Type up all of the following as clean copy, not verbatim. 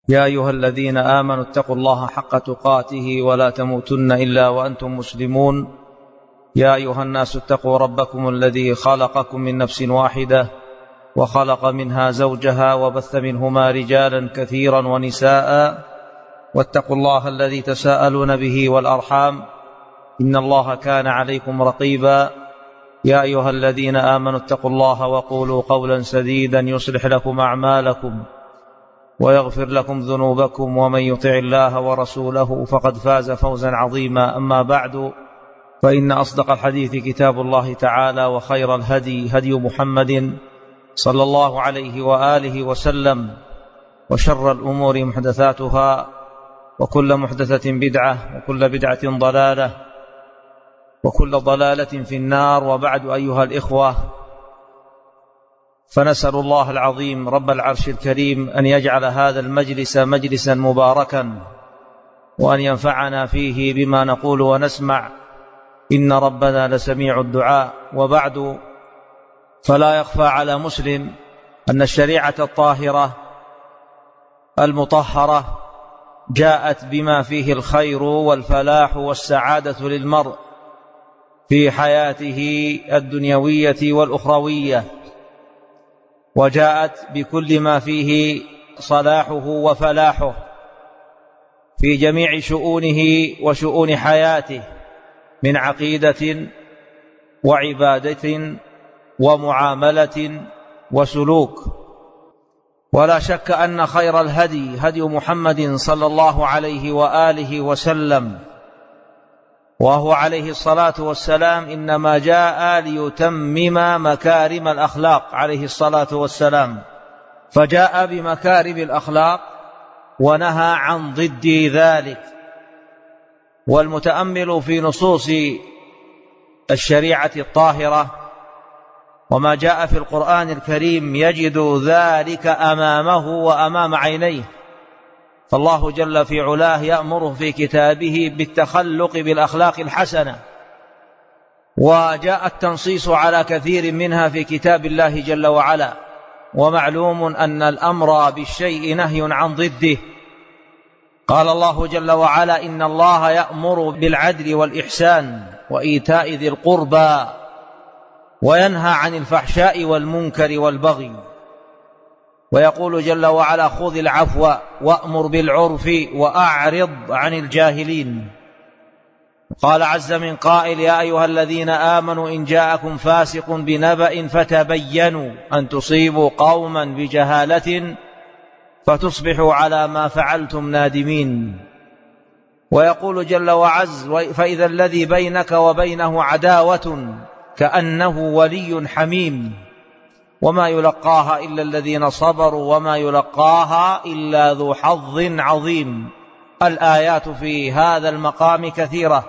يا أيها الذين آمنوا اتقوا الله حق تقاته ولا تموتن إلا وأنتم مسلمون. يا أيها الناس اتقوا ربكم الذي خلقكم من نفس واحدة وخلق منها زوجها وبث منهما رجالا كثيرا ونساء، واتقوا الله الذي تساءلون به والأرحام إن الله كان عليكم رقيبا. يا أيها الذين آمنوا اتقوا الله وقولوا قولا سديدا يصلح لكم أعمالكم ويغفر لكم ذنوبكم، ومن يطع الله ورسوله فقد فاز فوزا عظيما. أما بعد، فإن أصدق الحديث كتاب الله تعالى، وخير الهدي هدي محمد صلى الله عليه وآله وسلم، وشر الأمور محدثاتها، وكل محدثة بدعة، وكل بدعة ضلالة، وكل ضلالة في النار. وبعد، أيها الإخوة، فنسأل الله العظيم رب العرش الكريم أن يجعل هذا المجلس مجلسا مباركا، وأن ينفعنا فيه بما نقول ونسمع، إن ربنا لسميع الدعاء. وبعد، فلا يخفى على مسلم أن الشريعة الطاهرة المطهرة جاءت بما فيه الخير والفلاح والسعادة للمرء في حياته الدنيوية والأخروية، وجاءت بكل ما فيه صلاحه وفلاحه في جميع شؤونه وشؤون حياته من عقيدة وعبادة ومعاملة وسلوك. ولا شك أن خير الهدي هدي محمد صلى الله عليه وآله وسلم، وهو عليه الصلاة والسلام إنما جاء ليتمم مكارم الأخلاق عليه الصلاة والسلام، فجاء بمكارم الأخلاق ونهى عن ضد ذلك. والمتأمل في نصوص الشريعة الطاهرة وما جاء في القرآن الكريم يجد ذلك أمامه وأمام عينيه، فالله جل في علاه يأمر في كتابه بالتخلق بالأخلاق الحسنة، وجاء التنصيص على كثير منها في كتاب الله جل وعلا. ومعلوم أن الأمر بالشيء نهي عن ضده. قال الله جل وعلا: إن الله يأمر بالعدل والإحسان وإيتاء ذي القربى وينهى عن الفحشاء والمنكر والبغي. ويقول جل وعلا: خذ العفو وأمر بالعرف وأعرض عن الجاهلين. قال عز من قائل: يا أيها الذين آمنوا إن جاءكم فاسق بنبأ فتبينوا أن تصيبوا قوما بجهالة فتصبحوا على ما فعلتم نادمين. ويقول جل وعز: فإذا الذي بينك وبينه عداوة كأنه ولي حميم وما يلقاها إلا الذين صبروا وما يلقاها إلا ذو حظ عظيم. الآيات في هذا المقام كثيرة،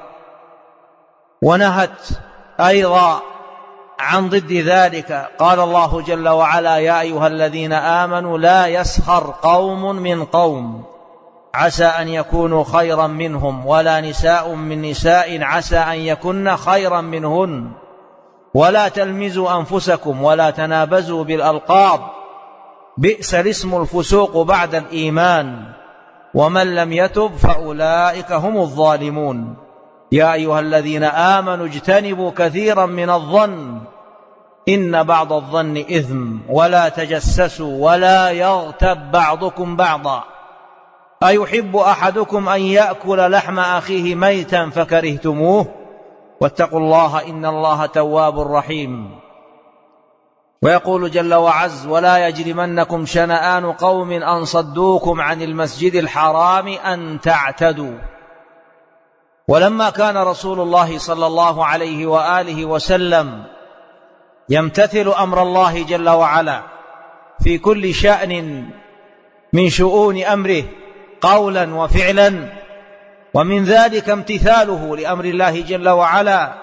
ونهت أيضا عن ضد ذلك. قال الله جل وعلا: يا أيها الذين آمنوا لا يسخر قوم من قوم عسى أن يكونوا خيرا منهم، ولا نساء من نساء عسى أن يكن خيرا منهن، ولا تلمزوا أنفسكم ولا تنابزوا بالألقاب، بئس الاسم الفسوق بعد الإيمان، ومن لم يتب فأولئك هم الظالمون. يا أيها الذين آمنوا اجتنبوا كثيرا من الظن إن بعض الظن إثم، ولا تجسسوا ولا يغتب بعضكم بعضا، أيحب أحدكم أن يأكل لحم أخيه ميتا فكرهتموه، واتقوا الله إن الله تواب رحيم. ويقول جل وعز: ولا يجرمنكم شنآن قوم أن صدوكم عن المسجد الحرام أن تعتدوا. ولما كان رسول الله صلى الله عليه وآله وسلم يمتثل أمر الله جل وعلا في كل شأن من شؤون أمره قولا وفعلا، ومن ذلك امتثاله لأمر الله جل وعلا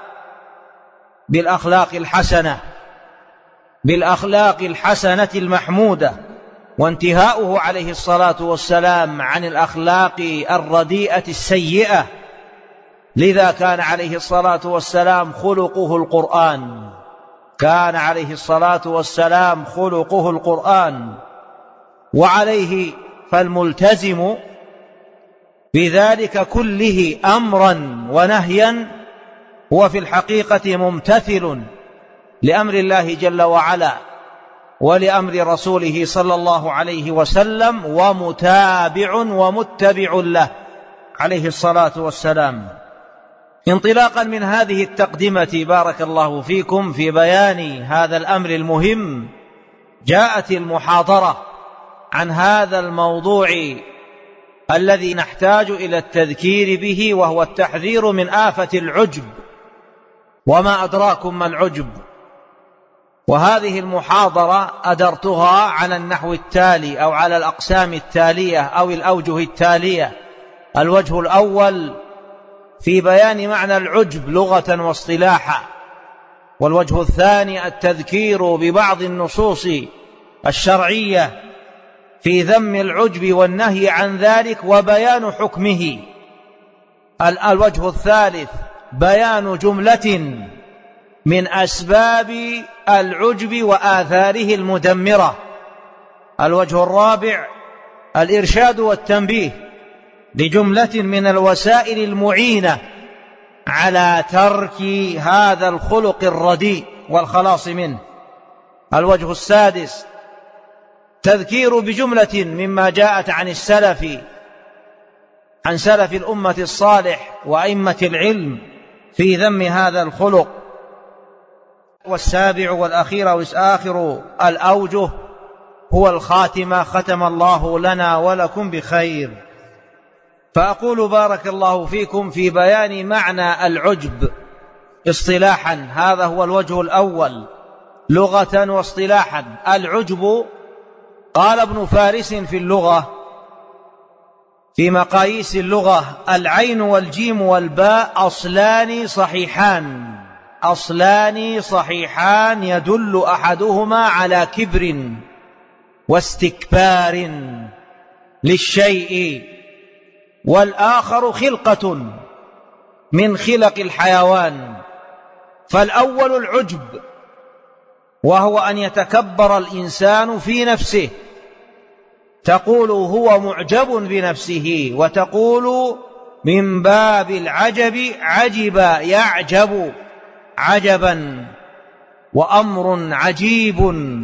بالأخلاق الحسنة المحمودة، وانتهاؤه عليه الصلاة والسلام عن الأخلاق الرديئة السيئة. لذا كان عليه الصلاة والسلام خلقه القرآن، كان عليه الصلاة والسلام خلقه القرآن، وعليه فالملتزم بذلك كله أمرا ونهيا هو في الحقيقة ممتثل لأمر الله جل وعلا ولأمر رسوله صلى الله عليه وسلم، ومتابع ومتبع له عليه الصلاة والسلام. انطلاقا من هذه التقدمة بارك الله فيكم في بيان هذا الأمر المهم، جاءت المحاضرة عن هذا الموضوع الذي نحتاج إلى التذكير به، وهو التحذير من آفة العجب. وما أدراكم ما العجب؟ وهذه المحاضرة أدرتها على النحو التالي أو على الأقسام التالية أو الأوجه التالية: الوجه الأول في بيان معنى العجب لغة واصطلاحا، والوجه الثاني التذكير ببعض النصوص الشرعية في ذم العجب والنهي عن ذلك وبيان حكمه، الوجه الثالث بيان جملة من أسباب العجب وآثاره المدمرة، الوجه الرابع الإرشاد والتنبيه لجملة من الوسائل المعينة على ترك هذا الخلق الرديء والخلاص منه، الوجه السادس تذكير بجملة مما جاءت عن سلف الأمة الصالح وأئمة العلم في ذم هذا الخلق، والسابع والأخير وآخر الأوجه هو الخاتمة، ختم الله لنا ولكم بخير. فأقول بارك الله فيكم في بيان معنى العجب اصطلاحا، هذا هو الوجه الأول لغة واصطلاحا. العجب قال ابن فارس في اللغة في مقاييس اللغة: العين والجيم والباء أصلان صحيحان يدل أحدهما على كبر واستكبار للشيء، والآخر خلقة من خلق الحيوان. فالأول العجب، وهو أن يتكبر الإنسان في نفسه، تقول هو معجب بنفسه، وتقول من باب العجب عجب يعجب عجبا، وأمر عجيب،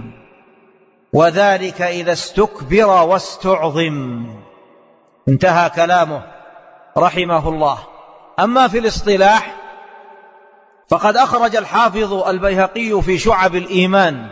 وذلك إذا استكبر واستعظم. انتهى كلامه رحمه الله. أما في الاصطلاح فقد أخرج الحافظ البيهقي في شعب الإيمان،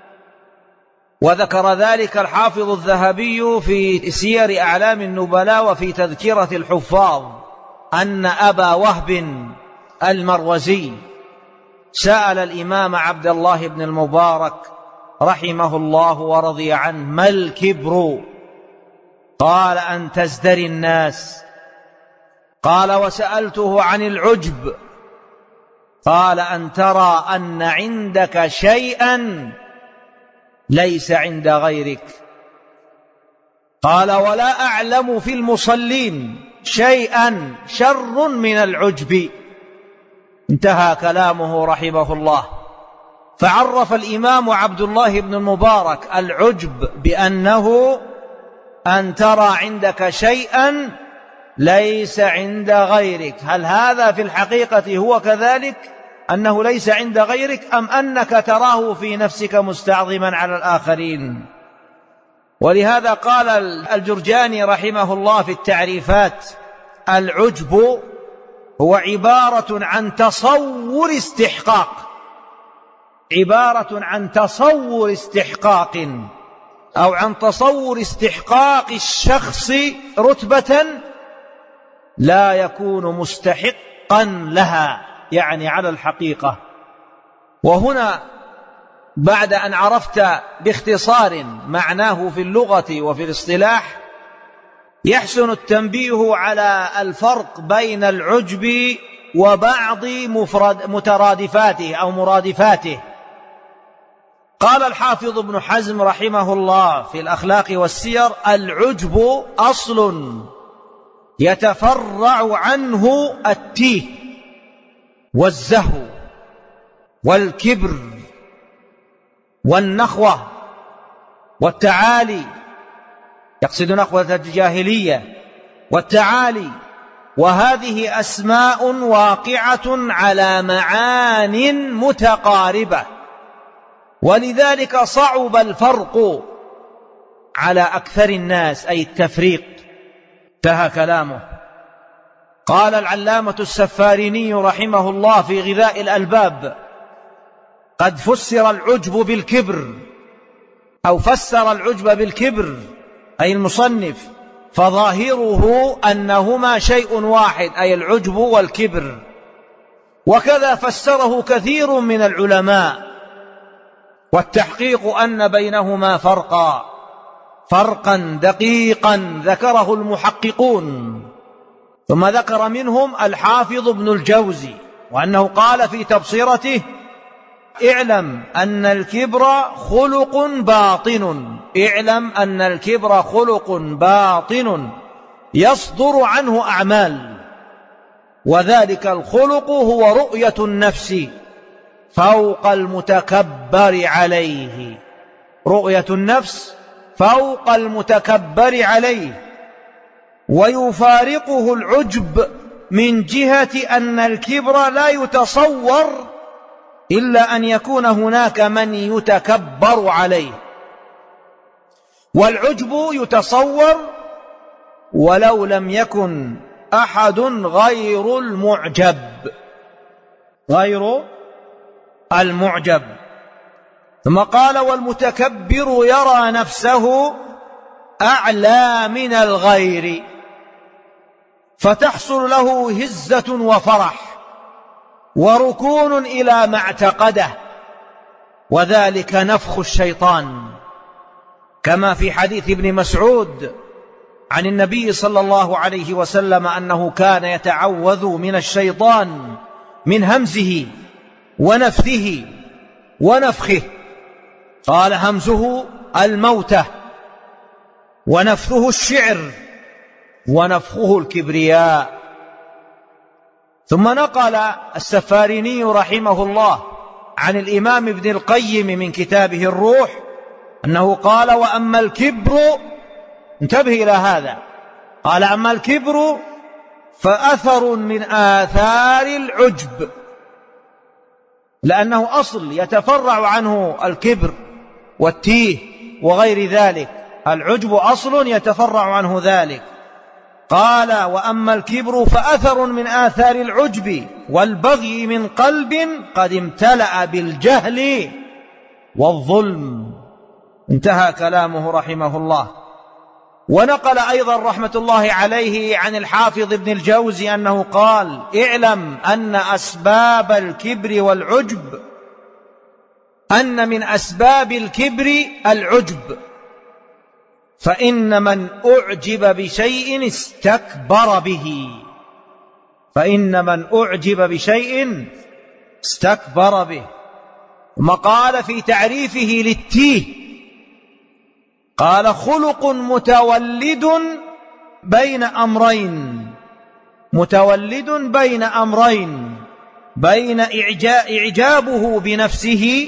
وذكر ذلك الحافظ الذهبي في سير أعلام النبلاء وفي تذكرة الحفاظ، أن أبا وهب المروزي سأل الإمام عبد الله بن المبارك رحمه الله ورضي عنه: ما الكبر؟ قال: أن تزدري الناس. قال: وسألته عن العجب؟ قال: أن ترى أن عندك شيئا ليس عند غيرك. قال: ولا أعلم في المصلين شيئا شر من العجب. انتهى كلامه رحمه الله. فعرف الإمام عبد الله بن المبارك العجب بأنه أن ترى عندك شيئا ليس عند غيرك. هل هذا في الحقيقة هو كذلك، أنه ليس عند غيرك، أم أنك تراه في نفسك مستعظما على الآخرين؟ ولهذا قال الجرجاني رحمه الله في التعريفات: العجب هو عبارة عن تصور استحقاق أو عن تصور استحقاق الشخص رتبة لا يكون مستحقا لها، يعني على الحقيقة. وهنا بعد أن عرفت باختصار معناه في اللغة وفي الاصطلاح، يحسن التنبيه على الفرق بين العجب وبعض مترادفاته أو مرادفاته. قال الحافظ ابن حزم رحمه الله في الأخلاق والسير: العجب أصل يتفرع عنه التيه والزهو والكبر والنخوة والتعالي، يقصد نخوة الجاهلية والتعالي، وهذه أسماء واقعة على معان متقاربة، ولذلك صعب الفرق على أكثر الناس، أي التفريق. انتهى كلامه. قال العلامة السفاريني رحمه الله في غذاء الألباب: قد فسر العجب بالكبر، أو فسر العجب بالكبر أي المصنف، فظاهره أنهما شيء واحد، أي العجب والكبر. وكذا فسره كثير من العلماء، والتحقيق أن بينهما فرقا دقيقا ذكره المحققون. ثم ذكر منهم الحافظ ابن الجوزي، وأنه قال في تبصرته: اعلم أن الكبر خلق باطن، اعلم أن الكبر خلق باطن يصدر عنه أعمال، وذلك الخلق هو رؤية النفس فوق المتكبر عليه، رؤية النفس فوق المتكبر عليه. ويفارقه العجب من جهة أن الكبر لا يتصور إلا أن يكون هناك من يتكبر عليه، والعجب يتصور ولو لم يكن أحد غير المعجب. ثم قال: والمتكبر يرى نفسه أعلى من الغير، فتحصل له هزة وفرح وركون إلى ما اعتقده، وذلك نفخ الشيطان، كما في حديث ابن مسعود عن النبي صلى الله عليه وسلم أنه كان يتعوذ من الشيطان من همزه ونفثه ونفخه. قال: همزه الموتة، ونفثه الشعر، ونفخه الكبرياء. ثم نقل السفاريني رحمه الله عن الإمام ابن القيم من كتابه الروح أنه قال: وأما الكبر، انتبه إلى هذا، قال: أما الكبر فأثر من آثار العجب، لأنه أصل يتفرع عنه الكبر والتيه وغير ذلك، العجب أصل يتفرع عنه ذلك. قال: وأما الكبر فأثر من آثار العجب والبغي من قلب قد امتلأ بالجهل والظلم. انتهى كلامه رحمه الله. ونقل أيضا رحمة الله عليه عن الحافظ ابن الجوزي أنه قال: اعلم أن أسباب الكبر والعجب، أن من أسباب الكبر العجب، فإن من أعجب بشيء استكبر به، فإن من أعجب بشيء استكبر به. ثم قال في تعريفه للتيه، قال: خلق متولد بين أمرين، متولد بين أمرين، بين إعجابه بنفسه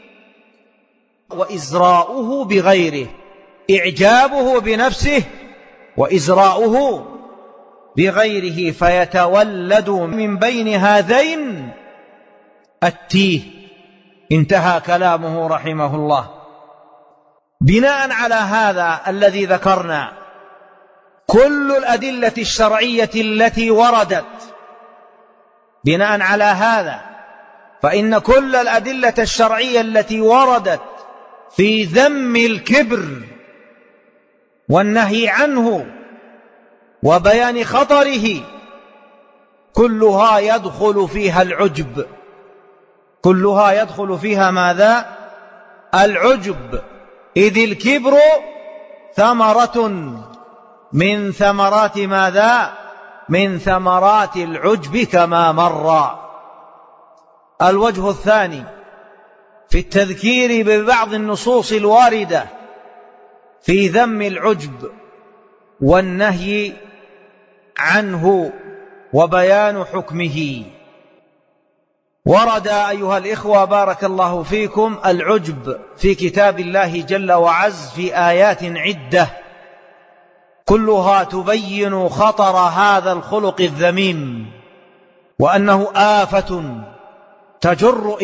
وإزراؤه بغيره، إعجابه بنفسه وإزراؤه بغيره، فيتولد من بين هذين التيه. انتهى كلامه رحمه الله. بناء على هذا الذي ذكرنا، كل الأدلة الشرعية التي وردت، بناء على هذا فإن كل الأدلة الشرعية التي وردت في ذم الكبر والنهي عنه وبيان خطره كلها يدخل فيها العجب، كلها يدخل فيها ماذا؟ العجب، إذ الكبر ثمرة من ثمرات ماذا؟ من ثمرات العجب كما مر. الوجه الثاني في التذكير ببعض النصوص الواردة في ذم العجب والنهي عنه وبيان حكمه. ورد أيها الإخوة بارك الله فيكم العجب في كتاب الله جل وعز في آيات عدة، كلها تبين خطر هذا الخلق الذميم، وأنه آفة تجر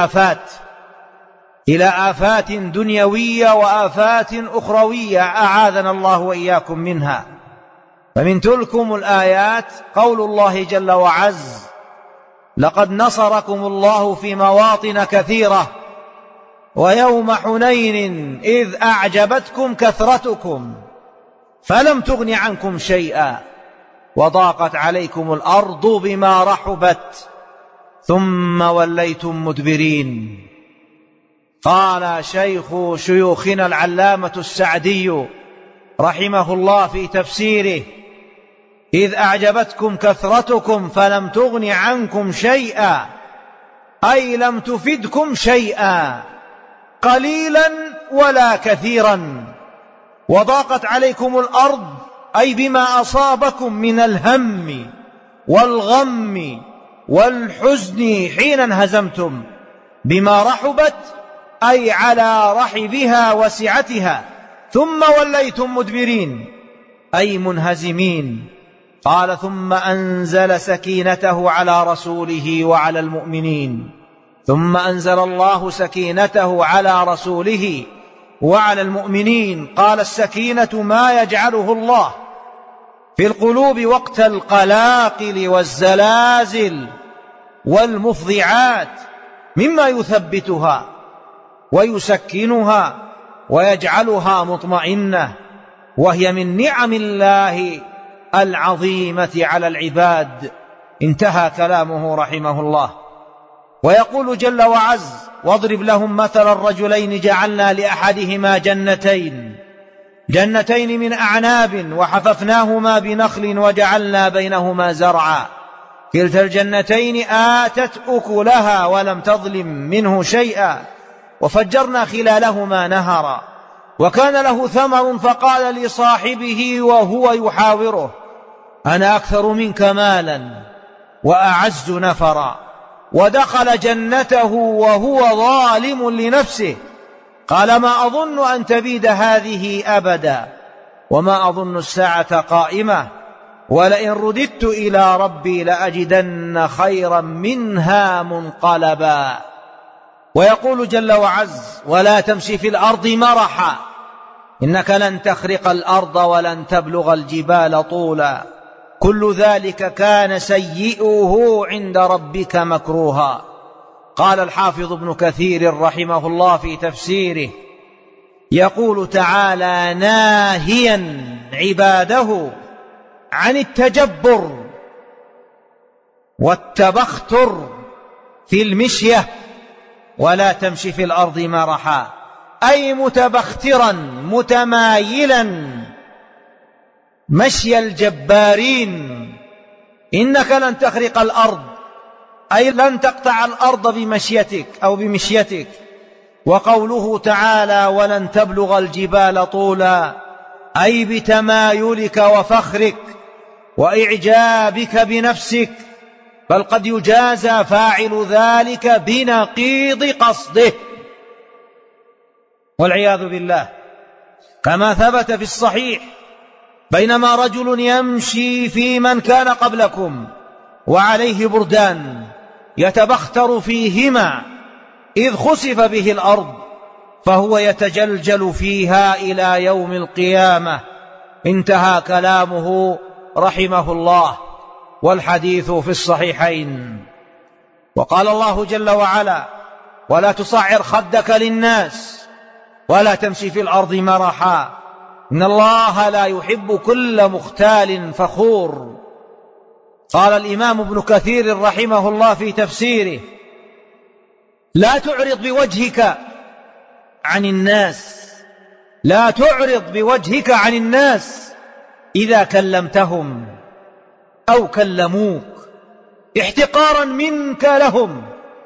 إلى آفات دنيوية وآفات أخروية أعاذنا الله وإياكم منها. فمن تلكم الآيات قول الله جل وعز: لقد نصركم الله في مواطن كثيرة ويوم حنين إذ أعجبتكم كثرتكم فلم تغن عنكم شيئا وضاقت عليكم الأرض بما رحبت ثم وليتم مدبرين. قال شيخ شيوخنا العلامة السعدي رحمه الله في تفسيره: إذ أعجبتكم كثرتكم فلم تغن عنكم شيئا، أي لم تفدكم شيئا قليلا ولا كثيرا، وضاقت عليكم الأرض أي بما أصابكم من الهم والغم والحزن حين انهزمتم، بما رحبت أي على رحبها وسعتها، ثم وليتم مدبرين أي منهزمين. قال: ثم أنزل سكينته على رسوله وعلى المؤمنين. ثم أنزل الله سكينته على رسوله وعلى المؤمنين. قال: السكينة ما يجعله الله في القلوب وقت القلاقل والزلازل والمفضعات مما يثبتها ويسكنها ويجعلها مطمئنة، وهي من نعم الله العظيمة على العباد. انتهى كلامه رحمه الله. ويقول جل وعز: واضرب لهم مثل الرجلين جعلنا لأحدهما جنتين من أعناب وحففناهما بنخل وجعلنا بينهما زرعا كلتا الجنتين آتت أكلها ولم تظلم منه شيئا وفجرنا خلالهما نهرا وكان له ثمر فقال لصاحبه وهو يحاوره: أنا أكثر منك مالا وأعز نفرا. ودخل جنته وهو ظالم لنفسه قال: ما أظن أن تبيد هذه أبدا وما أظن الساعة قائمة ولئن رددت إلى ربي لأجدن خيرا منها منقلبا. ويقول جل وعز: ولا تمشي في الأرض مرحا إنك لن تخرق الأرض ولن تبلغ الجبال طولا كل ذلك كان سيئه عند ربك مكروها. قال الحافظ ابن كثير رحمه الله في تفسيره: يقول تعالى ناهيا عباده عن التجبر والتبختر في المشية: ولا تمشي في الأرض مرحا، أي متبخترا متمايلا مشي الجبارين. إنك لن تخرق الأرض أي لن تقطع الأرض بمشيتك أو بمشيتك. وقوله تعالى: ولن تبلغ الجبال طولا، أي بتمايلك وفخرك وإعجابك بنفسك، بل قد يجازى فاعل ذلك بنقيض قصده والعياذ بالله. كما ثبت في الصحيح: بينما رجل يمشي في من كان قبلكم وعليه بردان يتبختر فيهما إذ خسف به الأرض فهو يتجلجل فيها إلى يوم القيامة. انتهى كلامه رحمه الله، والحديث في الصحيحين. وقال الله جل وعلا: ولا تصعر خدك للناس ولا تمشي في الأرض مرحا إن الله لا يحب كل مختال فخور. قال الإمام ابن كثير رحمه الله في تفسيره: لا تعرض بوجهك عن الناس، لا تعرض بوجهك عن الناس إذا كلمتهم أو كلموك احتقارا منك لهم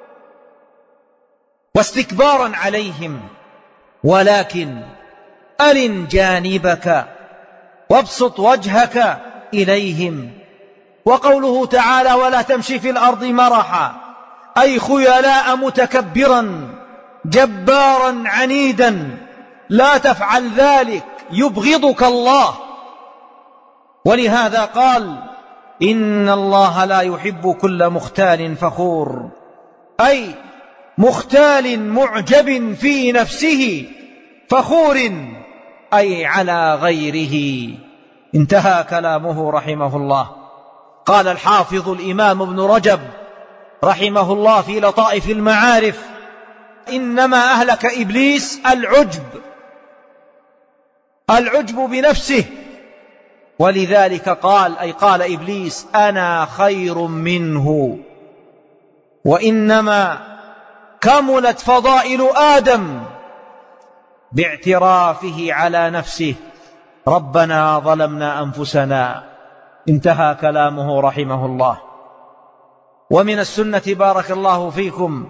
واستكبارا عليهم، ولكن أرن جانبك وابسط وجهك إليهم. وقوله تعالى: ولا تمشي في الأرض مرحا، أي خيلاء متكبرا جبارا عنيدا، لا تفعل ذلك يبغضك الله ولهذا قال: إن الله لا يحب كل مختال فخور، أي مختال معجب في نفسه فخور، أي على غيره. انتهى كلامه رحمه الله. قال الحافظ الإمام ابن رجب رحمه الله في لطائف المعارف: إنما أهلك إبليس العجب بنفسه، ولذلك قال، أي قال إبليس: أنا خير منه. وإنما كملت فضائل آدم باعترافه على نفسه: ربنا ظلمنا أنفسنا. انتهى كلامه رحمه الله. ومن السنة بارك الله فيكم،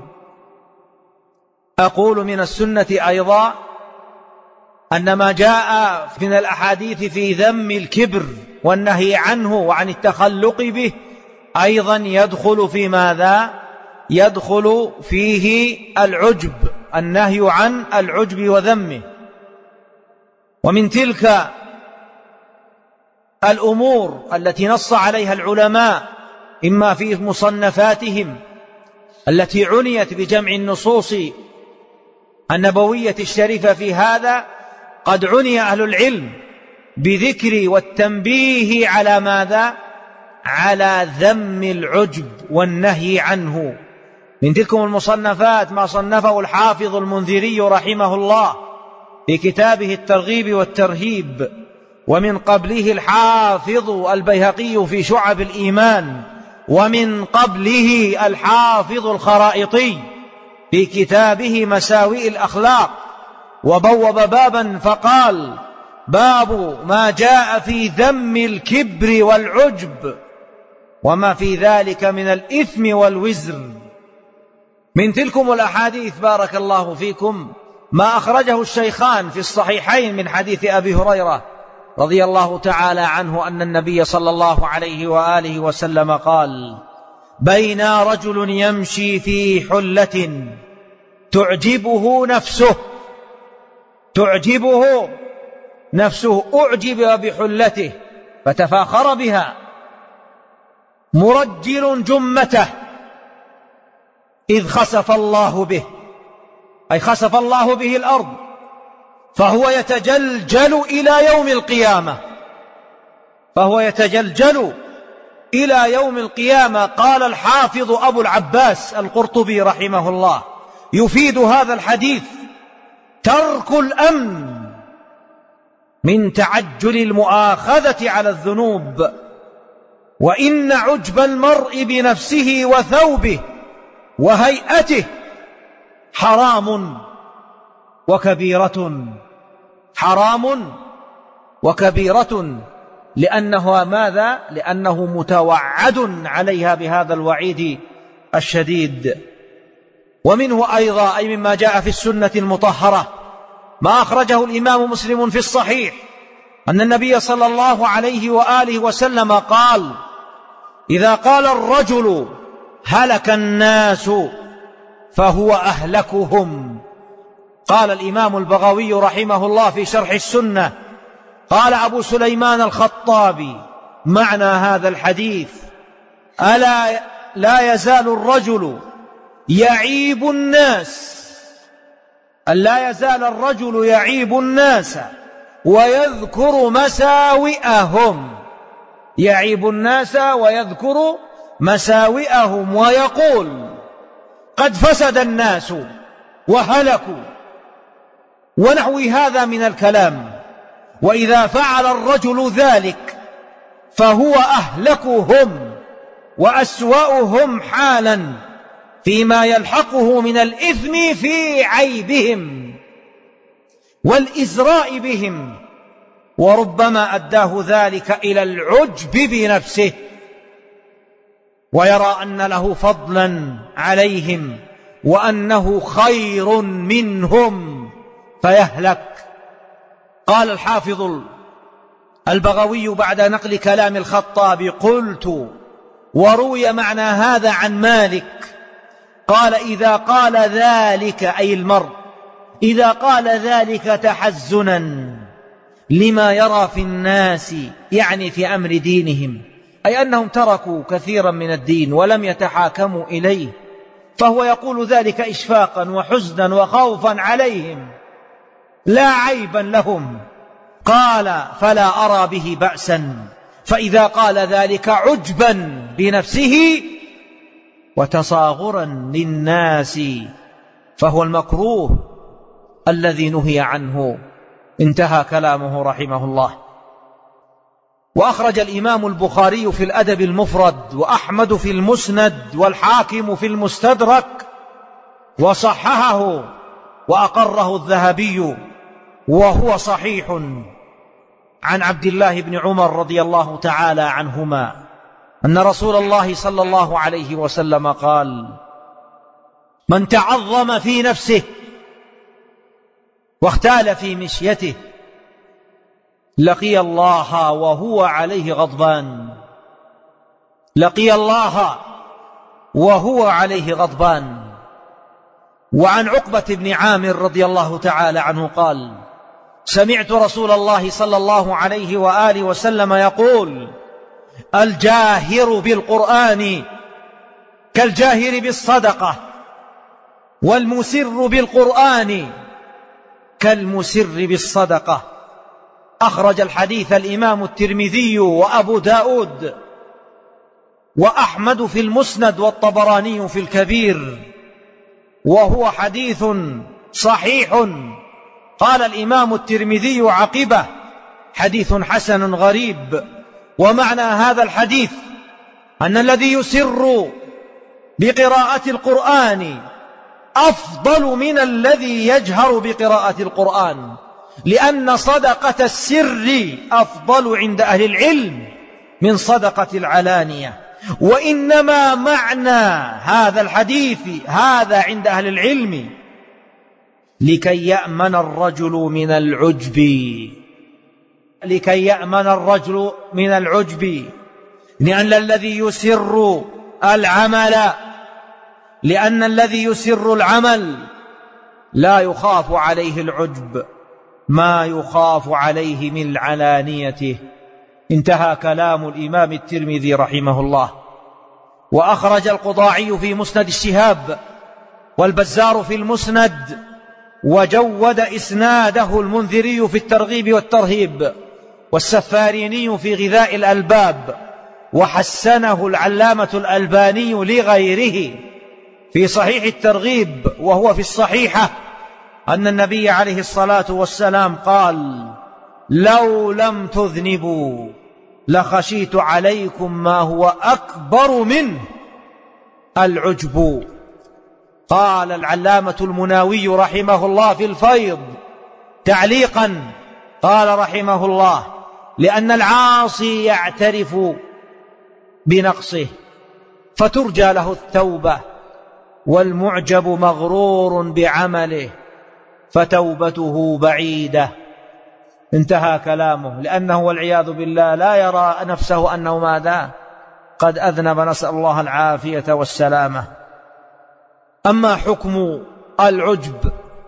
أقول من السنة أيضا أن ما جاء من الأحاديث في ذم الكبر والنهي عنه وعن التخلق به أيضا يدخل في ماذا؟ يدخل فيه العجب، النهي عن العجب وذمه. ومن تلك الأمور التي نص عليها العلماء إما في مصنفاتهم التي عنيت بجمع النصوص النبوية الشريفة في هذا، قد عني أهل العلم بذكر والتنبيه على ماذا؟ على ذم العجب والنهي عنه. من تلك المصنفات ما صنفه الحافظ المنذري رحمه الله في كتابه الترغيب والترهيب، ومن قبله الحافظ البيهقي في شعب الإيمان، ومن قبله الحافظ الخرائطي في كتابه مساوئ الأخلاق. وبوب بابا فقال: باب ما جاء في ذم الكبر والعجب وما في ذلك من الإثم والوزر. من تلكم الأحاديث بارك الله فيكم ما أخرجه الشيخان في الصحيحين من حديث أبي هريرة رضي الله تعالى عنه أن النبي صلى الله عليه وآله وسلم قال: بين رجل يمشي في حلة تعجبه نفسه، أعجب بحلته فتفاخر بها، مرجل جمته إذ خسف الله به، أي خسف الله به الأرض، فهو يتجلجل إلى يوم القيامة. قال الحافظ أبو العباس القرطبي رحمه الله يفيد هذا الحديث ترك الأمن من تعجل المؤاخذة على الذنوب، وإن عجب المرء بنفسه وثوبه وهيئته حرام وكبيرة، لأنه ماذا؟ لأنه متوعد عليها بهذا الوعيد الشديد. ومنه أيضا، أي مما جاء في السنة المطهرة، ما أخرجه الإمام مسلم في الصحيح أن النبي صلى الله عليه وآله وسلم قال: إذا قال الرجل هلك الناس فهو أهلكهم. قال الإمام البغوي رحمه الله في شرح السنة: قال أبو سليمان الخطابي: معنى هذا الحديث ألا لا يزال الرجل يعيب الناس ويذكر مساوئهم ويقول: قد فسد الناس وهلكوا، ونحو هذا من الكلام. وإذا فعل الرجل ذلك فهو أهلكهم وأسوأهم حالا فيما يلحقه من الإثم في عيبهم والإزراء بهم، وربما أداه ذلك إلى العجب بنفسه، ويرى أن له فضلا عليهم وأنه خير منهم فيهلك. قال الحافظ البغوي بعد نقل كلام الخطابي: قلت: وروي معنى هذا عن مالك، قال: إذا قال ذلك، أي المرء إذا قال ذلك تحزنا لما يرى في الناس، يعني في أمر دينهم، أي أنهم تركوا كثيرا من الدين ولم يتحاكموا إليه، فهو يقول ذلك إشفاقا وحزنا وخوفا عليهم لا عيبا لهم. قال: فلا أرى به بأسا. فإذا قال ذلك عجبا بنفسه وتصاغرا للناس فهو المكروه الذي نهي عنه. انتهى كلامه رحمه الله. وأخرج الإمام البخاري في الأدب المفرد، وأحمد في المسند، والحاكم في المستدرك، وصححه وأقره الذهبي وهو صحيح، عن عبد الله بن عمر رضي الله تعالى عنهما أن رسول الله صلى الله عليه وسلم قال: من تعظم في نفسه واختال في مشيته لقي الله وهو عليه غضبان. لقي الله وهو عليه غضبان. وعن عقبة بن عامر رضي الله تعالى عنه قال: سمعت رسول الله صلى الله عليه وآله وسلم يقول: الجاهر بالقرآن كالجاهر بالصدقة، والمسر بالقرآن كالمسر بالصدقة. أخرج الحديث الإمام الترمذي وأبو داود وأحمد في المسند والطبراني في الكبير، وهو حديث صحيح. قال الإمام الترمذي عقبه: حديث حسن غريب. ومعنى هذا الحديث أن الذي يسر بقراءة القرآن أفضل من الذي يجهر بقراءة القرآن، لأن صدقة السر أفضل عند أهل العلم من صدقة العلانية. وإنما معنى هذا الحديث هذا عند أهل العلم لكي يأمن الرجل من العجب، لكي يأمن الرجل من العجب، لأن الذي يسر العمل، لأن الذي يسر العمل لا يخاف عليه العجب ما يخاف عليه من علانيته. انتهى كلام الإمام الترمذي رحمه الله. وأخرج القضاعي في مسند الشهاب، والبزار في المسند، وجود إسناده المنذري في الترغيب والترهيب، والسفاريني في غذاء الألباب، وحسنه العلامة الألباني لغيره في صحيح الترغيب، وهو في الصحيحة أن النبي عليه الصلاة والسلام قال: لو لم تذنبوا لخشيت عليكم ما هو أكبر منه العجب. قال العلامة المناوي رحمه الله في الفيض تعليقا، قال رحمه الله: لأن العاصي يعترف بنقصه فترجى له التوبة، والمعجب مغرور بعمله فتوبته بعيدة. انتهى كلامه، لأنه والعياذ بالله لا يرى نفسه أنه ماذا قد أذنب، نسأل الله العافية والسلامة. أما حكم العجب،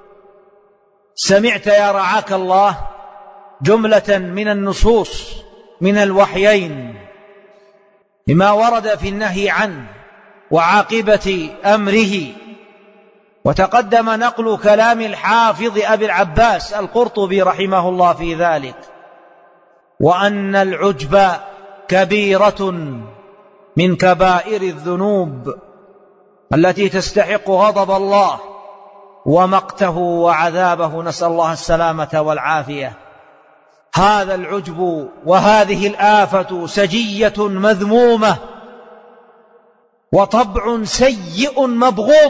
سمعت يا رعاك الله جملة من النصوص من الوحيين لما ورد في النهي عنه وعاقبة أمره. وتقدم نقل كلام الحافظ أبي العباس القرطبي رحمه الله في ذلك، وأن العجب كبيرة من كبائر الذنوب التي تستحق غضب الله ومقته وعذابه، نسأل الله السلامة والعافية. هذا العجب وهذه الآفة سجية مذمومة وطبع سيء مبغوض.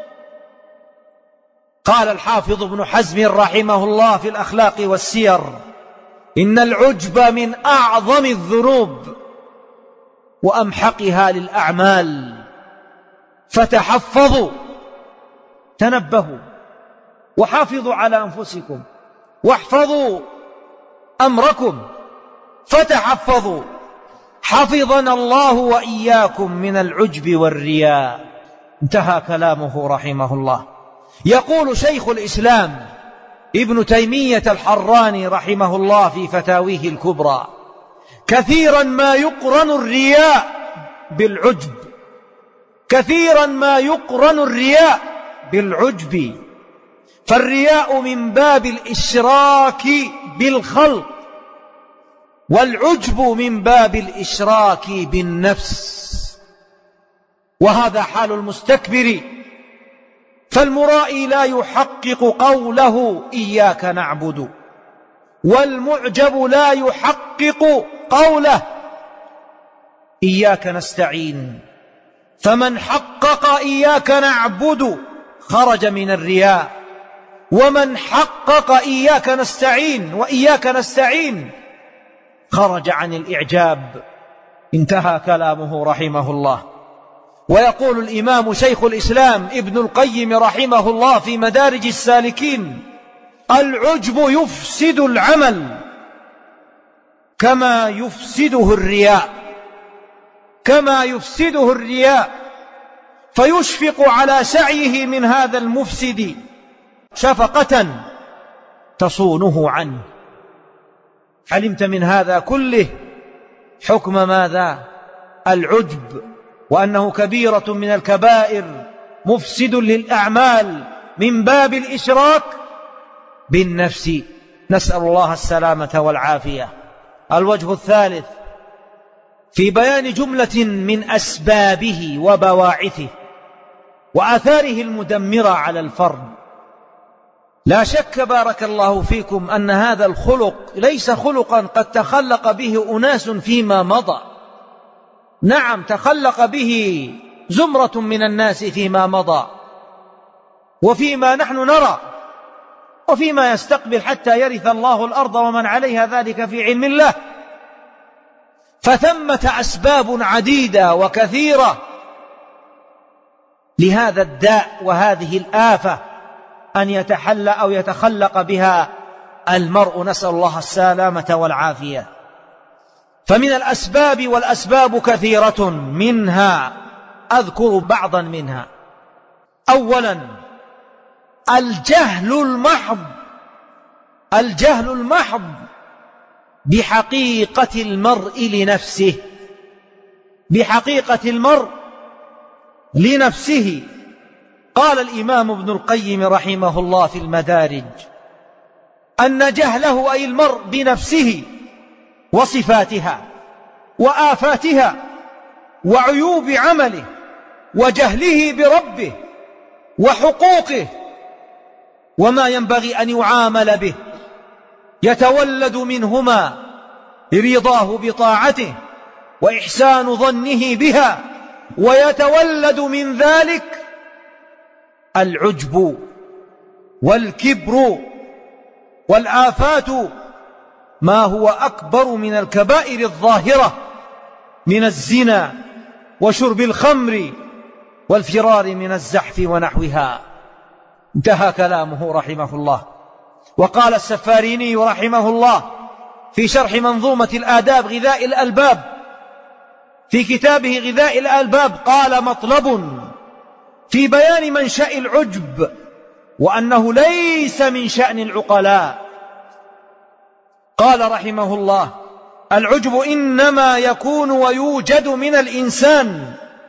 قال الحافظ ابن حزم رحمه الله في الأخلاق والسير: إن العجب من أعظم الذنوب وأمحقها للأعمال، فتحفظوا، تنبهوا، وحافظوا على أنفسكم، واحفظوا أمركم، فتحفظوا، حفظنا الله وإياكم من العجب والرياء. انتهى كلامه رحمه الله. يقول شيخ الإسلام ابن تيمية الحراني رحمه الله في فتاويه الكبرى: كثيرا ما يقرن الرياء بالعجب، كثيرا ما يقرن الرياء بالعجب، فالرياء من باب الإشراك بالخلق، والعجب من باب الإشراك بالنفس، وهذا حال المستكبر. فالمرائي لا يحقق قوله إياك نعبد، والمعجب لا يحقق قوله إياك نستعين. فمن حقق إياك نعبد خرج من الرياء، ومن حقق إياك نستعين وإياك نستعين خرج عن الإعجاب. انتهى كلامه رحمه الله. ويقول الإمام شيخ الإسلام ابن القيم رحمه الله في مدارج السالكين: العجب يفسد العمل كما يفسده الرياء، كما يفسده الرياء، فيشفق على سعيه من هذا المفسد شفقة تصونه عنه. علمت من هذا كله حكم ماذا؟ العجب، وأنه كبيرة من الكبائر، مفسد للأعمال من باب الإشراك بالنفس. نسأل الله السلامة والعافية. الوجه الثالث في بيان جملة من أسبابه وبواعثه وآثاره المدمرة على الفرد. لا شك بارك الله فيكم أن هذا الخلق ليس خلقا قد تخلق به أناس فيما مضى، نعم تخلق به زمرة من الناس فيما مضى، وفيما نحن نرى، وفيما يستقبل حتى يرث الله الأرض ومن عليها، ذلك في علم الله. فثمة أسباب عديدة وكثيرة لهذا الداء وهذه الآفة أن يتحلى أو يتخلق بها المرء، نسأل الله السلامة والعافية. فمن الأسباب، والأسباب كثيرة، منها أذكر بعضا منها. أولا الجهل المحض، الجهل المحض بحقيقة المرء لنفسه، بحقيقة المرء لنفسه. قال الإمام ابن القيم رحمه الله في المدارج أن جهله أي المرء بنفسه وصفاتها وآفاتها وعيوب عمله وجهله بربه وحقوقه وما ينبغي أن يعامل به، يتولد منهما رضاه بطاعته وإحسان ظنه بها، ويتولد من ذلك العجب والكبر والآفات، ما هو أكبر من الكبائر الظاهرة من الزنا وشرب الخمر والفرار من الزحف ونحوها. انتهى كلامه رحمه الله. وقال السفاريني رحمه الله في شرح منظومة الآداب غذاء الألباب في كتابه غذاء الألباب، قال: مطلب في بيان منشأ العجب وأنه ليس من شأن العقلاء. قال رحمه الله: العجب إنما يكون ويوجد من الإنسان،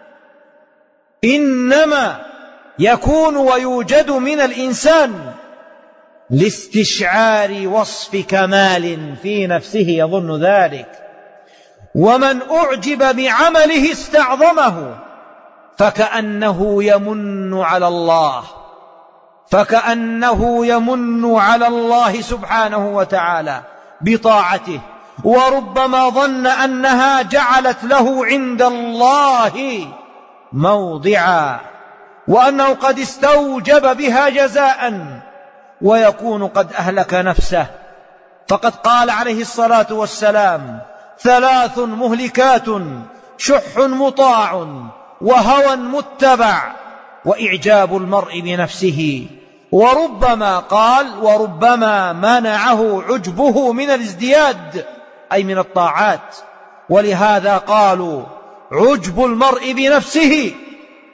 إنما يكون ويوجد من الإنسان لاستشعار وصف كمال في نفسه يظن ذلك، ومن أعجب بعمله استعظمه، فكأنه يمن على الله، فكأنه يمن على الله سبحانه وتعالى بطاعته، وربما ظن أنها جعلت له عند الله موضعا، وأنه قد استوجب بها جزاء، ويكون قد أهلك نفسه. فقد قال عليه الصلاة والسلام: 3 مهلكات: شح مطاع، وهوى متبع، وإعجاب المرء بنفسه. وربما قال: وربما منعه عجبه من الازدياد، أي من الطاعات. ولهذا قالوا: عجب المرء بنفسه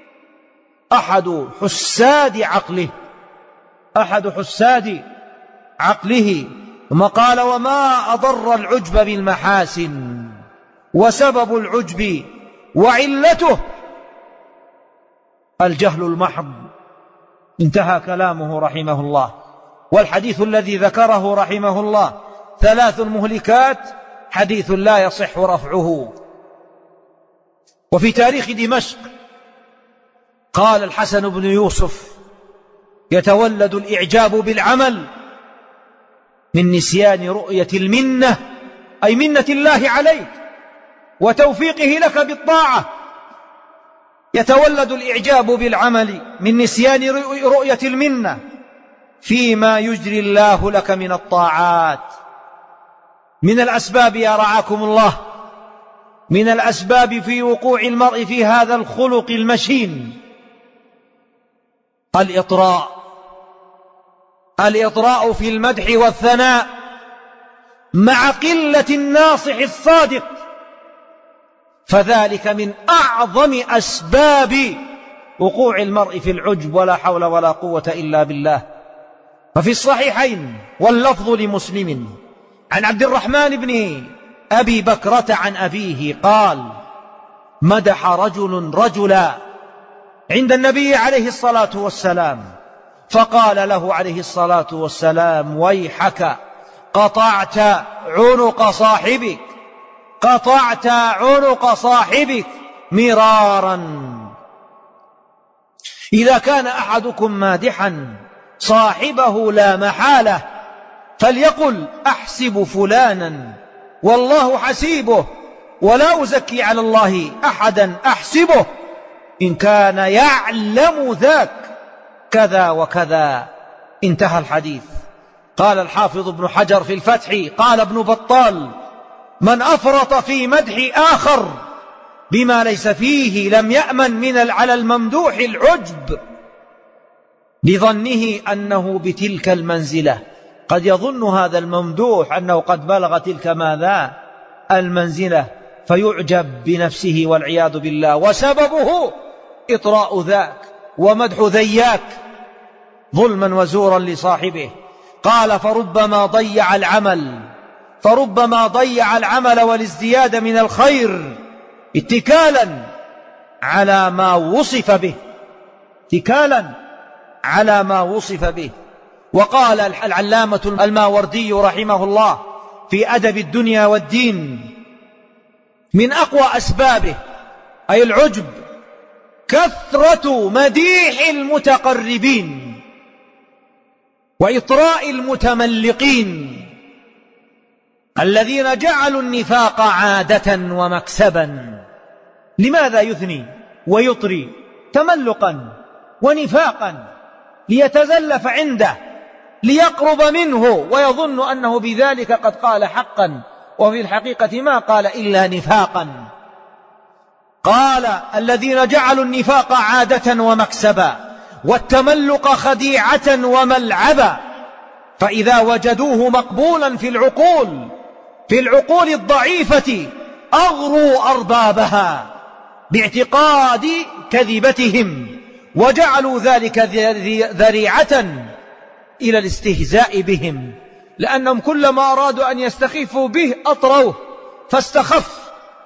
أحد حساد عقله، أحد حساد عقله. ثم قال: وما أضر العجب بالمحاسن، وسبب العجب وعلته الجهل المحض. انتهى كلامه رحمه الله. والحديث الذي ذكره رحمه الله 3 مهلكات حديث لا يصح رفعه. وفي تاريخ دمشق قال الحسن بن يوسف: يتولد الإعجاب بالعمل من نسيان رؤية المنة، أي منة الله عليك وتوفيقه لك بالطاعة. يتولد الإعجاب بالعمل من نسيان رؤية المنة فيما يجري الله لك من الطاعات. من الأسباب يا رعاكم الله، من الأسباب في وقوع المرء في هذا الخلق المشين الإطراء في المدح والثناء مع قلة الناصح الصادق، فذلك من أعظم أسباب وقوع المرء في العجب، ولا حول ولا قوة إلا بالله. ففي الصحيحين واللفظ لمسلم عن عبد الرحمن بن أبي بكرة عن أبيه قال: مدح رجل رجلا عند النبي عليه الصلاة والسلام، فقال له عليه الصلاة والسلام: ويحك، قطعت عنق صاحبك، قطعت عنق صاحبك مرارا. إذا كان أحدكم مادحا صاحبه لا محالة فليقل: أحسب فلانا والله حسيبه، ولا أزكي على الله أحدا أحسبه، إن كان يعلم ذاك كذا وكذا. انتهى الحديث. قال الحافظ ابن حجر في الفتح: قال ابن بطال: من أفرط في مدح آخر بما ليس فيه لم يأمن على الممدوح العجب، لظنه أنه بتلك المنزلة. قد يظن هذا الممدوح أنه قد بلغ تلك ماذا المنزلة، فيعجب بنفسه والعياذ بالله، وسببه إطراء ذاك ومدح ذياك ظلما وزورا لصاحبه. قال: فربما ضيع العمل والازدياد من الخير اتكالا على ما وصف به. وقال العلامة الماوردي رحمه الله في أدب الدنيا والدين: من أقوى أسبابه أي العجب كثرة مديح المتقربين وإطراء المتملقين الذين جعلوا النفاق عادة ومكسبا. لماذا يثني ويطري تملقا ونفاقا؟ ليتزلف عنده، ليقرب منه، ويظن أنه بذلك قد قال حقا، وفي الحقيقة ما قال إلا نفاقا. قال: الذين جعلوا النفاق عادة ومكسبا والتملق خديعة وملعبا، فإذا وجدوه مقبولا في العقول الضعيفة أغروا أربابها باعتقاد كذبتهم، وجعلوا ذلك ذريعة إلى الاستهزاء بهم، لأنهم كلما أرادوا أن يستخفوا به أطروه فاستخف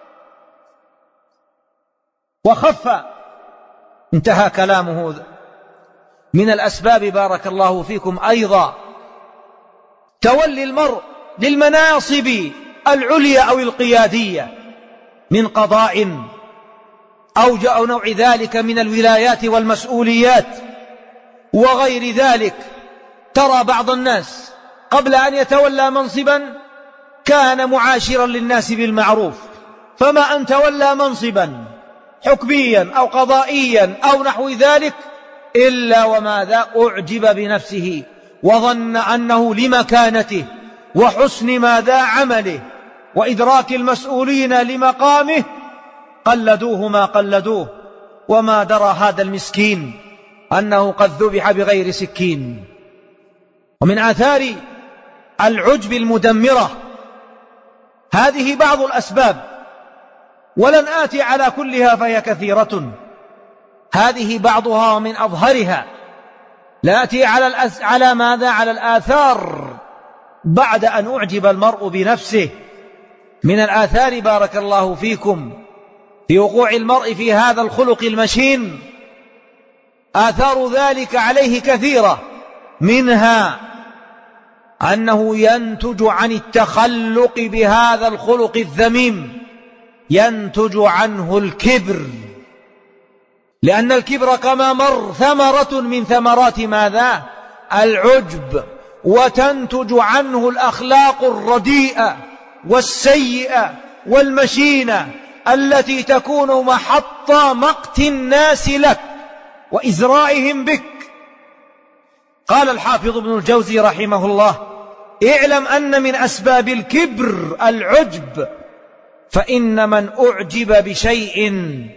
وخف. انتهى كلامه. من الأسباب بارك الله فيكم أيضا تولي المرء للمناصب العليا أو القيادية من قضاء أو نوع ذلك من الولايات والمسؤوليات وغير ذلك. ترى بعض الناس قبل أن يتولى منصبا كان معاشرا للناس بالمعروف، فما أن تولى منصبا حكميا أو قضائيا أو نحو ذلك إلا وماذا أعجب بنفسه، وظن أنه لمكانته وحسن ماذا عمله وإدراك المسؤولين لمقامه قلدوه ما قلدوه، وما درى هذا المسكين أنه قد ذبح بغير سكين. ومن آثار العجب المدمرة هذه بعض الأسباب، ولن آتي على كلها فهي كثيرة، هذه بعضها ومن أظهرها. لا آتي على ماذا؟ على الآثار بعد أن أعجب المرء بنفسه. من الآثار بارك الله فيكم في وقوع المرء في هذا الخلق المشين آثار ذلك عليه كثيرة، منها أنه ينتج عن التخلق بهذا الخلق الذميم ينتج عنه الكبر، لأن الكبر كما مر ثمرة من ثمرات ماذا؟ العجب، وتنتج عنه الأخلاق الرديئة والسيئة والمشينة التي تكون محط مقت الناس لك وإزرائهم بك. قال الحافظ ابن الجوزي رحمه الله: اعلم أن من أسباب الكبر العجب، فإن من أعجب بشيء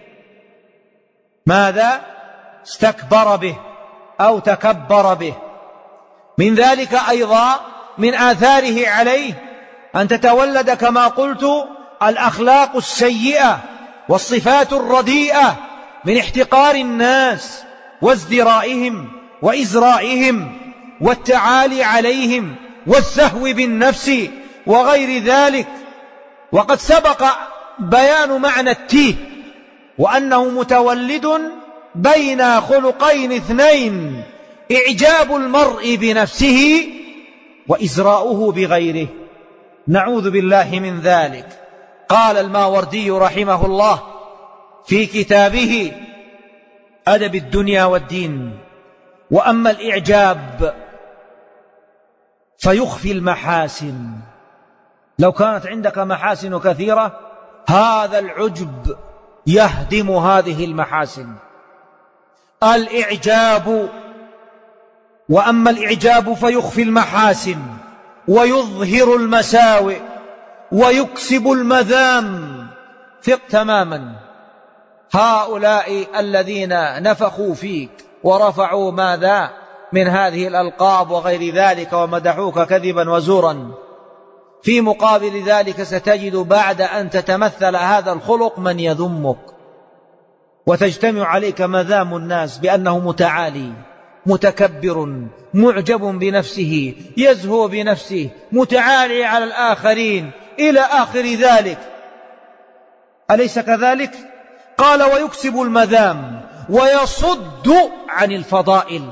ماذا؟ استكبر به أو تكبر به. من ذلك أيضا من آثاره عليه أن تتولد كما قلت الأخلاق السيئة والصفات الرديئة من احتقار الناس وازدرائهم وإزرائهم والتعالي عليهم والسهو بالنفس وغير ذلك. وقد سبق بيان معنى التيه، وأنه متولد بين خلقين اثنين: إعجاب المرء بنفسه وإزراؤه بغيره. نعوذ بالله من ذلك. قال الماوردي رحمه الله في كتابه أدب الدنيا والدين: وأما الإعجاب فيخفي المحاسن. لو كانت عندك محاسن كثيرة هذا العجب يهدم هذه المحاسن. الإعجاب، وأما الإعجاب فيخفي المحاسن ويظهر المساوئ ويكسب المذام. ثق تماما هؤلاء الذين نفخوا فيك ورفعوا ماذا من هذه الألقاب وغير ذلك ومدحوك كذبا وزورا، في مقابل ذلك ستجد بعد أن تتمثل هذا الخلق من يذمك، وتجتمع عليك مذام الناس بأنه متعالي متكبر معجب بنفسه يزهو بنفسه متعالي على الآخرين إلى آخر ذلك. أليس كذلك؟ قال: ويكسب المذام ويصد عن الفضائل،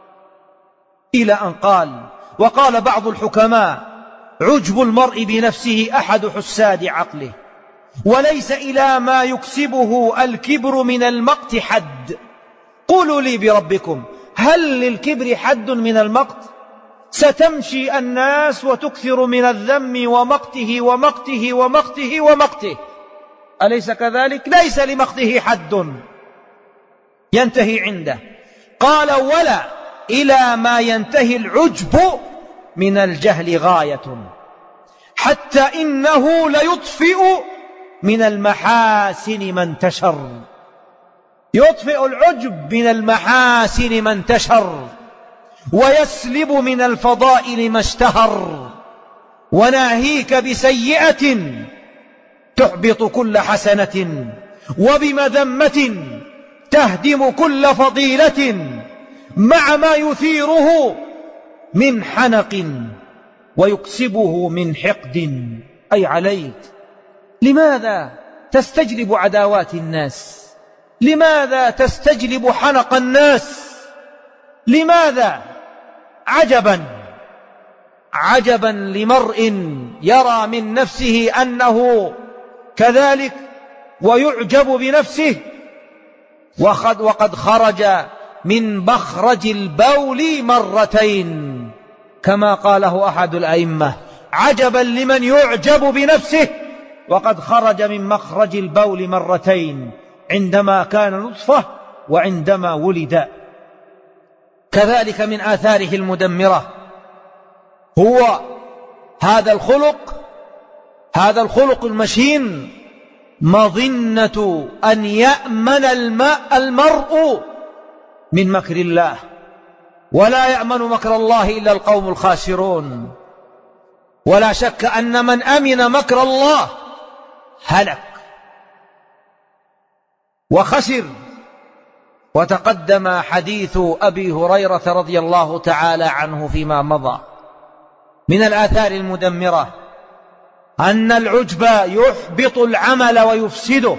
إلى أن قال: وقال بعض الحكماء: عجب المرء بنفسه أحد حساد عقله، وليس إلى ما يكسبه الكبر من المقت حد. قولوا لي بربكم، هل للكبر حد من المقت؟ ستمشي الناس وتكثر من الذم ومقته ومقته ومقته ومقته، أليس كذلك؟ ليس لمقته حد ينتهي عنده. قال: ولا إلى ما ينتهي العجب من الجهل غاية، حتى إنه ليطفئ من المحاسن ما انتشر. يطفئ العجب من المحاسن ما انتشر، ويسلب من الفضائل ما اشتهر، وناهيك بسيئة تحبط كل حسنة، وبمذمة تهدم كل فضيلة، مع ما يثيره من حنق ويكسبه من حقد. أي عليك، لماذا تستجلب عداوات الناس؟ لماذا تستجلب حنق الناس؟ لماذا؟ عجبا لمرء يرى من نفسه أنه كذلك ويعجب بنفسه وقد خرج من مخرج البول مرتين، كما قاله أحد الأئمة: عجبا لمن يعجب بنفسه وقد خرج من مخرج البول مرتين، عندما كان نطفة وعندما ولد. كذلك من آثاره المدمرة هو هذا الخلق المشين، مظنة أن يأمن المرء من مكر الله، ولا يأمن مكر الله إلا القوم الخاسرون. ولا شك أن من أمن مكر الله هلك وخسر. وتقدم حديث أبي هريرة رضي الله تعالى عنه فيما مضى، من الآثار المدمرة أن العجب يحبط العمل ويفسده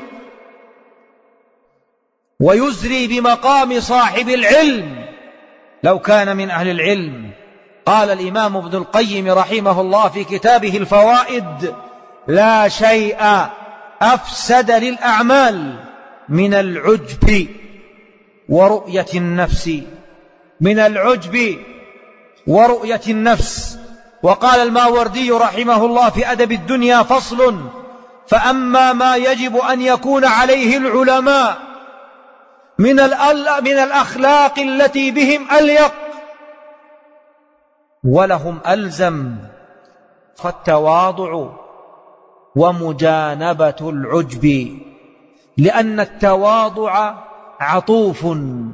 ويزري بمقام صاحب العلم لو كان من أهل العلم. قال الإمام ابن القيم رحمه الله في كتابه الفوائد: لا شيء أفسد للأعمال من العجب ورؤية النفس، من العجب ورؤية النفس. وقال الماوردي رحمه الله في أدب الدنيا: فصل: فأما ما يجب أن يكون عليه العلماء من الأخلاق التي بهم أليق ولهم ألزم، فالتواضع ومجانبة العجب، لأن التواضع عطوف.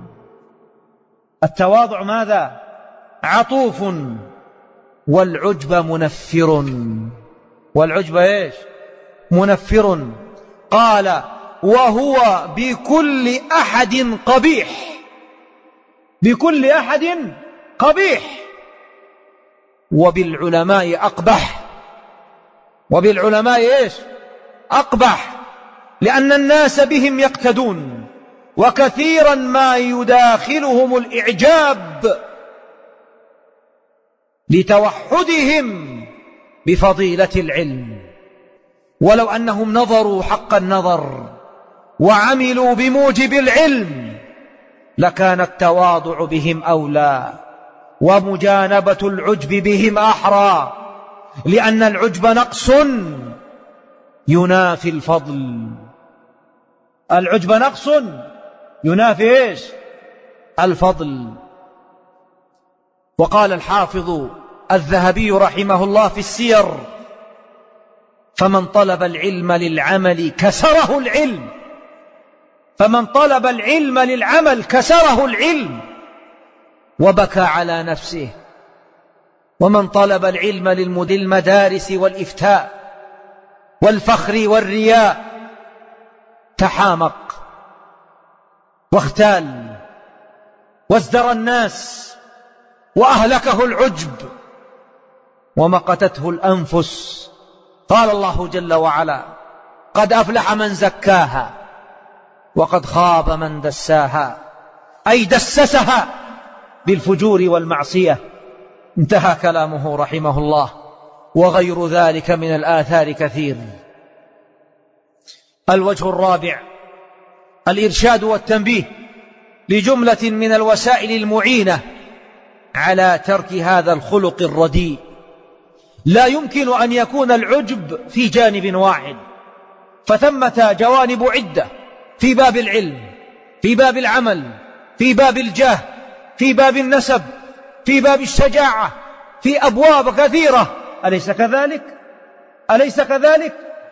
التواضع ماذا؟ عطوف، والعجب منفر. والعجب إيش؟ منفر. قال: وهو بكل أحد قبيح. بكل أحد قبيح، وبالعلماء أقبح. وبالعلماء إيش؟ أقبح، لأن الناس بهم يقتدون، وكثيرا ما يداخلهم الإعجاب لتوحدهم بفضيلة العلم، ولو أنهم نظروا حق النظر وعملوا بموجب العلم لكان التواضع بهم أولى، ومجانبة العجب بهم أحرى، لأن العجب نقص ينافي الفضل. العجب نقص ينافي إيش؟ الفضل. وقال الحافظ الذهبي رحمه الله في السير: فمن طلب العلم للعمل كسره العلم. فمن طلب العلم للعمل كسره العلم وبكى على نفسه. ومن طلب العلم للمدارس والإفتاء والفخر والرياء تحامق واختال وازدرى الناس وأهلكه العجب ومقتته الأنفس. قال الله جل وعلا: قد أفلح من زكاها وقد خاب من دساها، أي دسسها بالفجور والمعصية. انتهى كلامه رحمه الله. وغير ذلك من الآثار كثير. الوجه الرابع: الإرشاد والتنبيه لجملة من الوسائل المعينة على ترك هذا الخلق الرديء. لا يمكن أن يكون العجب في جانب واحد، فثمة جوانب عدة في باب العلم، في باب العمل، في باب الجاه، في باب النسب، في باب الشجاعة، في أبواب كثيرة. أليس كذلك؟ أليس كذلك؟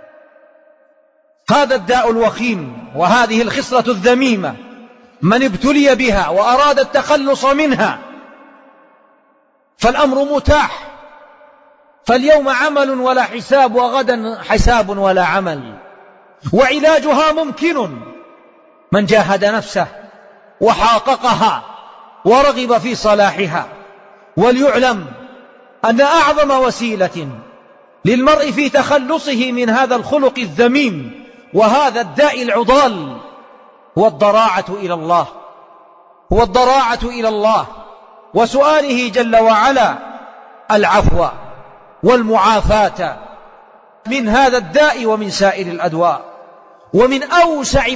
هذا الداء الوخيم وهذه الخصلة الذميمة من ابتلي بها وأراد التخلص منها فالأمر متاح، فاليوم عمل ولا حساب، وغدا حساب ولا عمل، وعلاجها ممكن من جاهد نفسه وحاققها ورغب في صلاحها. وليعلم أن أعظم وسيلة للمرء في تخلصه من هذا الخلق الذميم وهذا الداء العضال هو الضراعة إلى الله، هو الضراعة إلى الله، وسؤاله جل وعلا العفو والمعافاة من هذا الداء ومن سائر الأدواء. ومن أوسع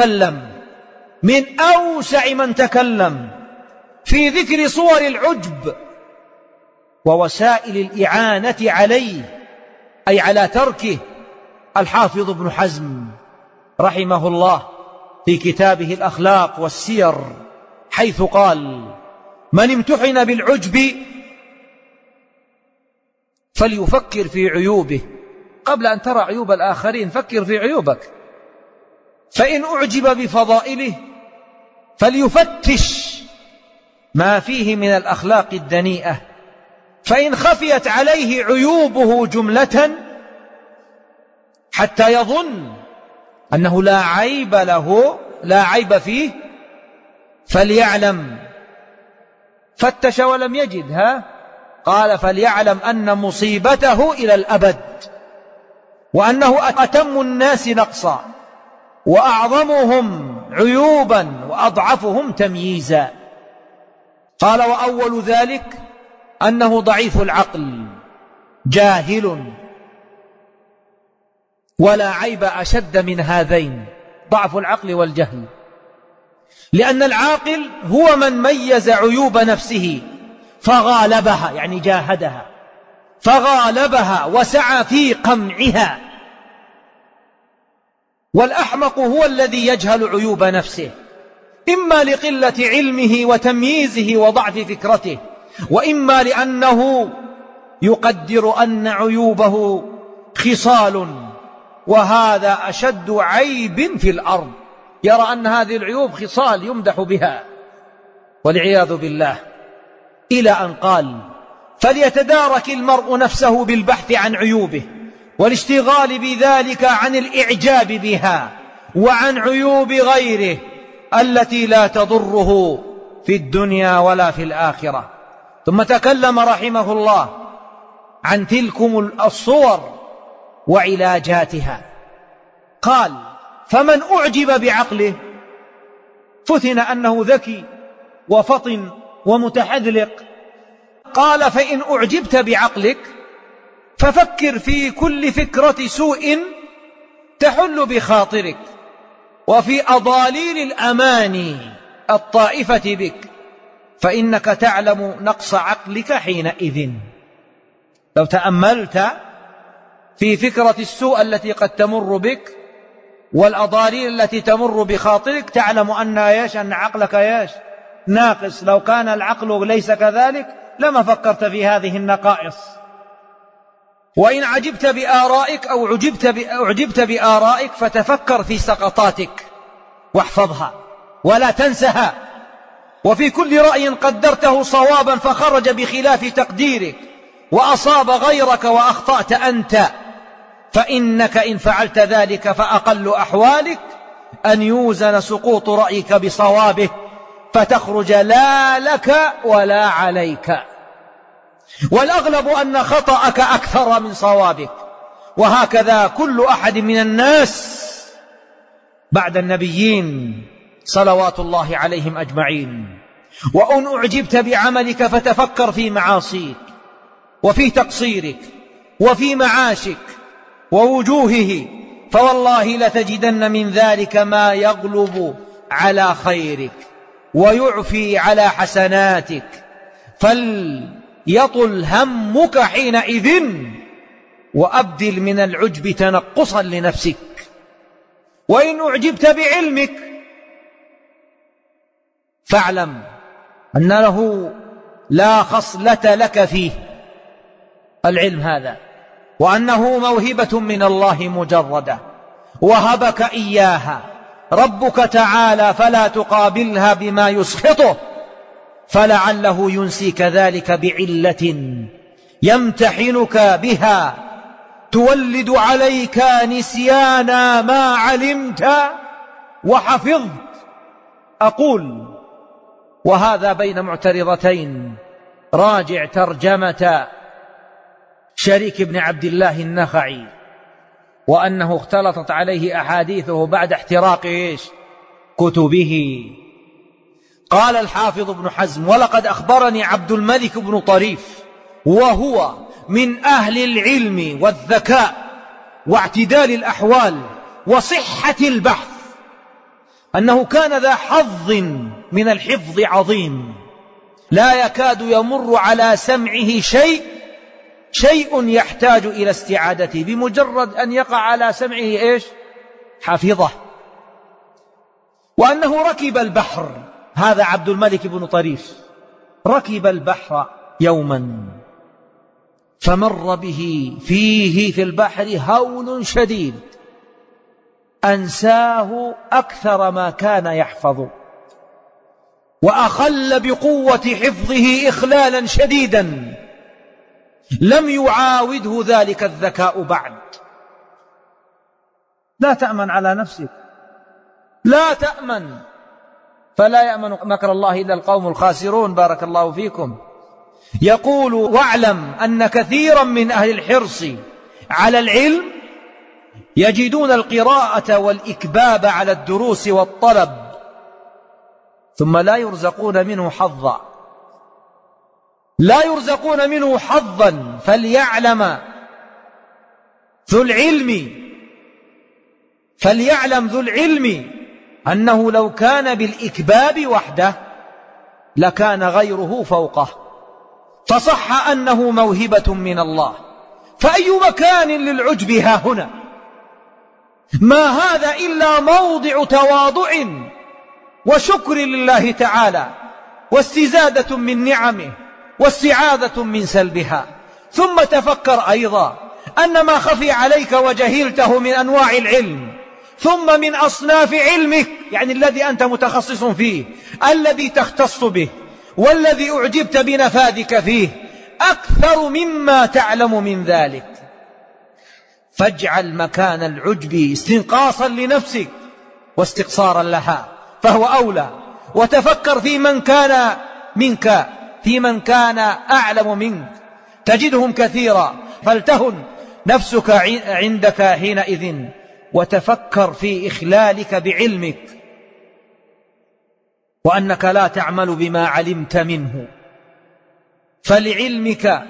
من تكلم في ذكر صور العجب ووسائل الإعانة عليه، أي على تركه، الحافظ ابن حزم رحمه الله في كتابه الأخلاق والسير، حيث قال: من امتحن بالعجب فليفكر في عيوبه قبل أن ترى عيوب الآخرين. فكر في عيوبك. فإن أعجب بفضائله فليفتش ما فيه من الأخلاق الدنيئة، فإن خفيت عليه عيوبه جملة حتى يظن أنه لا عيب له، لا عيب فيه، فليعلم فتش ولم يجد، قال فليعلم أن مصيبته إلى الأبد، وأنه أتم الناس نقصا وأعظمهم عيوبا وأضعفهم تمييزا. قال وأول ذلك أنه ضعيف العقل جاهل، ولا عيب أشد من هذين، ضعف العقل والجهل، لأن العاقل هو من ميز عيوب نفسه فغالبها، يعني جاهدها فغالبها وسعى في قمعها، والأحمق هو الذي يجهل عيوب نفسه، إما لقلة علمه وتمييزه وضعف فكرته، وإما لأنه يقدر أن عيوبه خصال، وهذا أشد عيب في الأرض، يرى أن هذه العيوب خصال يمدح بها والعياذ بالله. إلى أن قال فليتدارك المرء نفسه بالبحث عن عيوبه والاشتغال بذلك عن الإعجاب بها وعن عيوب غيره التي لا تضره في الدنيا ولا في الآخرة. ثم تكلم رحمه الله عن تلكم الصور وعلاجاتها. قال فمن أعجب بعقله فتن أنه ذكي وفطن ومتحذلق. قال فإن أعجبت بعقلك ففكر في كل فكرة سوء تحل بخاطرك وفي أضاليل الأماني الطائفة بك، فإنك تعلم نقص عقلك حينئذ. لو تأملت في فكرة السوء التي قد تمر بك والأضاليل التي تمر بخاطرك تعلم أن عقلك ناقص. لو كان العقل ليس كذلك لما فكرت في هذه النقائص. وإن عجبت بآرائك أو أعجبت بآرائك فتفكر في سقطاتك واحفظها ولا تنسها، وفي كل رأي قدرته صوابا فخرج بخلاف تقديرك وأصاب غيرك وأخطأت أنت، فإنك إن فعلت ذلك فأقل أحوالك أن يوزن سقوط رأيك بصوابه فتخرج لا لك ولا عليك، والأغلب أن خطأك أكثر من صوابك. وهكذا كل أحد من الناس بعد النبيين صلوات الله عليهم أجمعين. وإن أعجبت بعملك فتفكر في معاصيك وفي تقصيرك وفي معاشك ووجوهه، فوالله لتجدن من ذلك ما يغلب على خيرك ويعفي على حسناتك، فليطل همك حينئذ وأبدل من العجب تنقصا لنفسك. وإن أعجبت بعلمك فاعلم أن له لا خصلة لك فيه العلم هذا، وأنه موهبة من الله مجردة وهبك إياها ربك تعالى، فلا تقابلها بما يسخطه، فلعله ينسيك ذلك بعلة يمتحنك بها تولد عليك نسيان ما علمت وحفظت. أقول وهذا بين معترضتين، راجع ترجمة شريك بن عبد الله النخعي، وأنه اختلطت عليه أحاديثه بعد احتراق كتبه. قال الحافظ ابن حزم ولقد أخبرني عبد الملك بن طريف وهو من أهل العلم والذكاء واعتدال الأحوال وصحة البحث أنه كان ذا حظ من الحفظ عظيم، لا يكاد يمر على سمعه شيء يحتاج إلى استعادته، بمجرد أن يقع على سمعه حفظه. وأنه ركب البحر، هذا عبد الملك بن طريف ركب البحر يوما فمر به فيه في البحر هول شديد أنساه أكثر ما كان يحفظ، وأخل بقوة حفظه إخلالا شديدا لم يعاوده ذلك الذكاء بعد. لا تأمن على نفسك، لا تأمن، فلا يأمن مكر الله إلا القوم الخاسرون. بارك الله فيكم. يقول: واعلم أن كثيرا من أهل الحرص على العلم يجدون القراءة والإكباب على الدروس والطلب ثم لا يرزقون منه حظا، لا يرزقون منه حظا. فليعلم ذو العلم أنه لو كان بالإكباب وحده لكان غيره فوقه، فصح أنه موهبة من الله. فأي مكان للعجب ها هنا؟ ما هذا إلا موضع تواضع وشكر لله تعالى واستزادة من نعمه واستعاذة من سلبها. ثم تفكر أيضا أن ما خفي عليك وجهلته من أنواع العلم ثم من أصناف علمك، يعني الذي أنت متخصص فيه، الذي تختص به والذي أعجبت بنفاذك فيه، أكثر مما تعلم من ذلك. فاجعل مكان العجب استنقاصا لنفسك واستقصارا لها، فهو أولى. وتفكر في من كان أعلم منك، تجدهم كثيرا، فلتهن نفسك عندك حينئذ، وتفكر في إخلالك بعلمك وأنك لا تعمل بما علمت منه، فلعلمك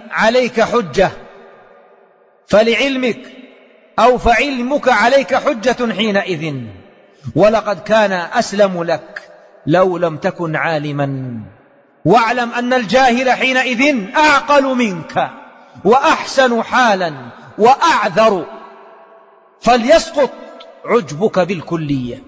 عليك حجة حينئذ. ولقد كان أسلم لك لو لم تكن عالما. واعلم أن الجاهل حينئذ أعقل منك وأحسن حالا وأعذر، فليسقط عجبك بالكلية.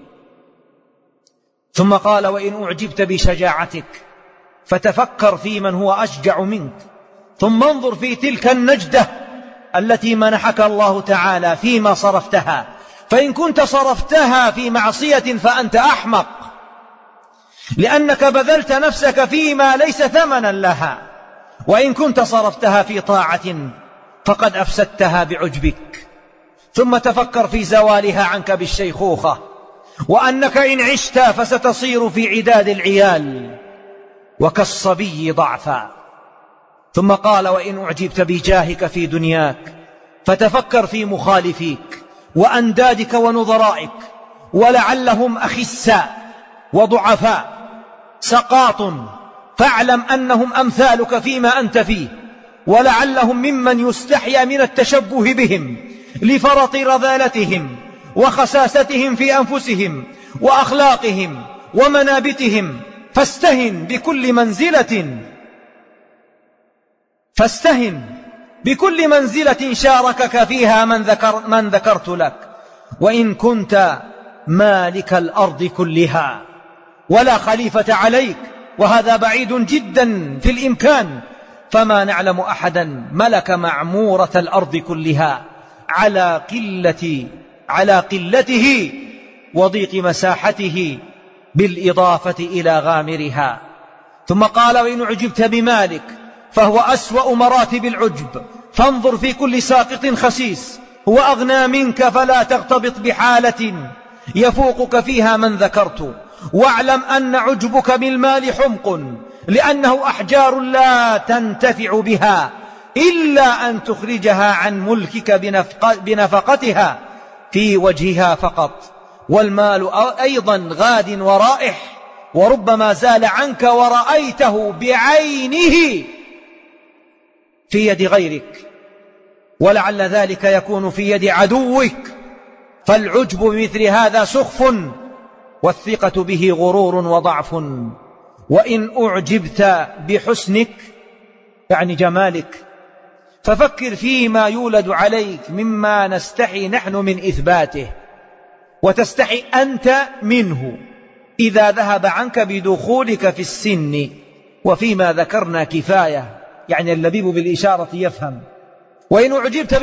ثم قال: وإن أعجبت بشجاعتك فتفكر في من هو أشجع منك، ثم انظر في تلك النجدة التي منحك الله تعالى فيما صرفتها. فإن كنت صرفتها في معصية فأنت أحمق، لأنك بذلت نفسك فيما ليس ثمنا لها، وإن كنت صرفتها في طاعة فقد أفسدتها بعجبك. ثم تفكر في زوالها عنك بالشيخوخة، وأنك إن عشت فستصير في عداد العيال وكالصبي ضعفا. ثم قال: وإن أعجبت بجاهك في دنياك فتفكر في مخالفيك وأندادك ونظرائك، ولعلهم أخساء وضعفاء سقاط، فاعلم أنهم أمثالك فيما أنت فيه، ولعلهم ممن يستحيا من التشبه بهم لفرط رذالتهم وخساستهم في أنفسهم وأخلاقهم ومنابتهم. فاستهن بكل منزلة شاركك فيها من ذكرت لك، وإن كنت مالك الأرض كلها ولا خليفة عليك، وهذا بعيد جدا في الإمكان، فما نعلم أحدا ملك معمورة الأرض كلها على قلته وضيق مساحته بالإضافة إلى غامرها. ثم قال: وإن أعجبت بمالك فهو أسوأ مراتب العجب، فانظر في كل ساقط خسيس هو أغنى منك، فلا تغتبط بحالة يفوقك فيها من ذكرت. واعلم أن عجبك بالمال حمق، لأنه أحجار لا تنتفع بها إلا أن تخرجها عن ملكك بنفقتها في وجهها فقط. والمال أيضا غاد ورائح، وربما زال عنك ورأيته بعينه في يد غيرك، ولعل ذلك يكون في يد عدوك. فالعجب بمثل هذا سخف، والثقة به غرور وضعف. وإن أعجبت بحسنك يعني جمالك ففكر فيما يولد عليك مما نستحي نحن من إثباته وتستحي أنت منه إذا ذهب عنك بدخولك في السن. وفيما ذكرنا كفاية، يعني اللبيب بالإشارة يفهم. وإن أعجبت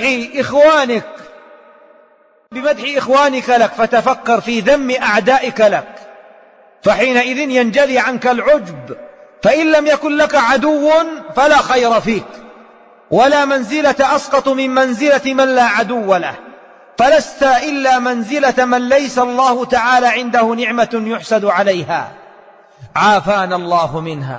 بمدح إخوانك لك فتفكر في ذم أعدائك لك، فحينئذ ينجلي عنك العجب. فإن لم يكن لك عدو فلا خير فيك، ولا منزلة أسقط من منزلة من لا عدو له، فلست إلا منزلة من ليس الله تعالى عنده نعمة يحسد عليها، عافانا الله منها.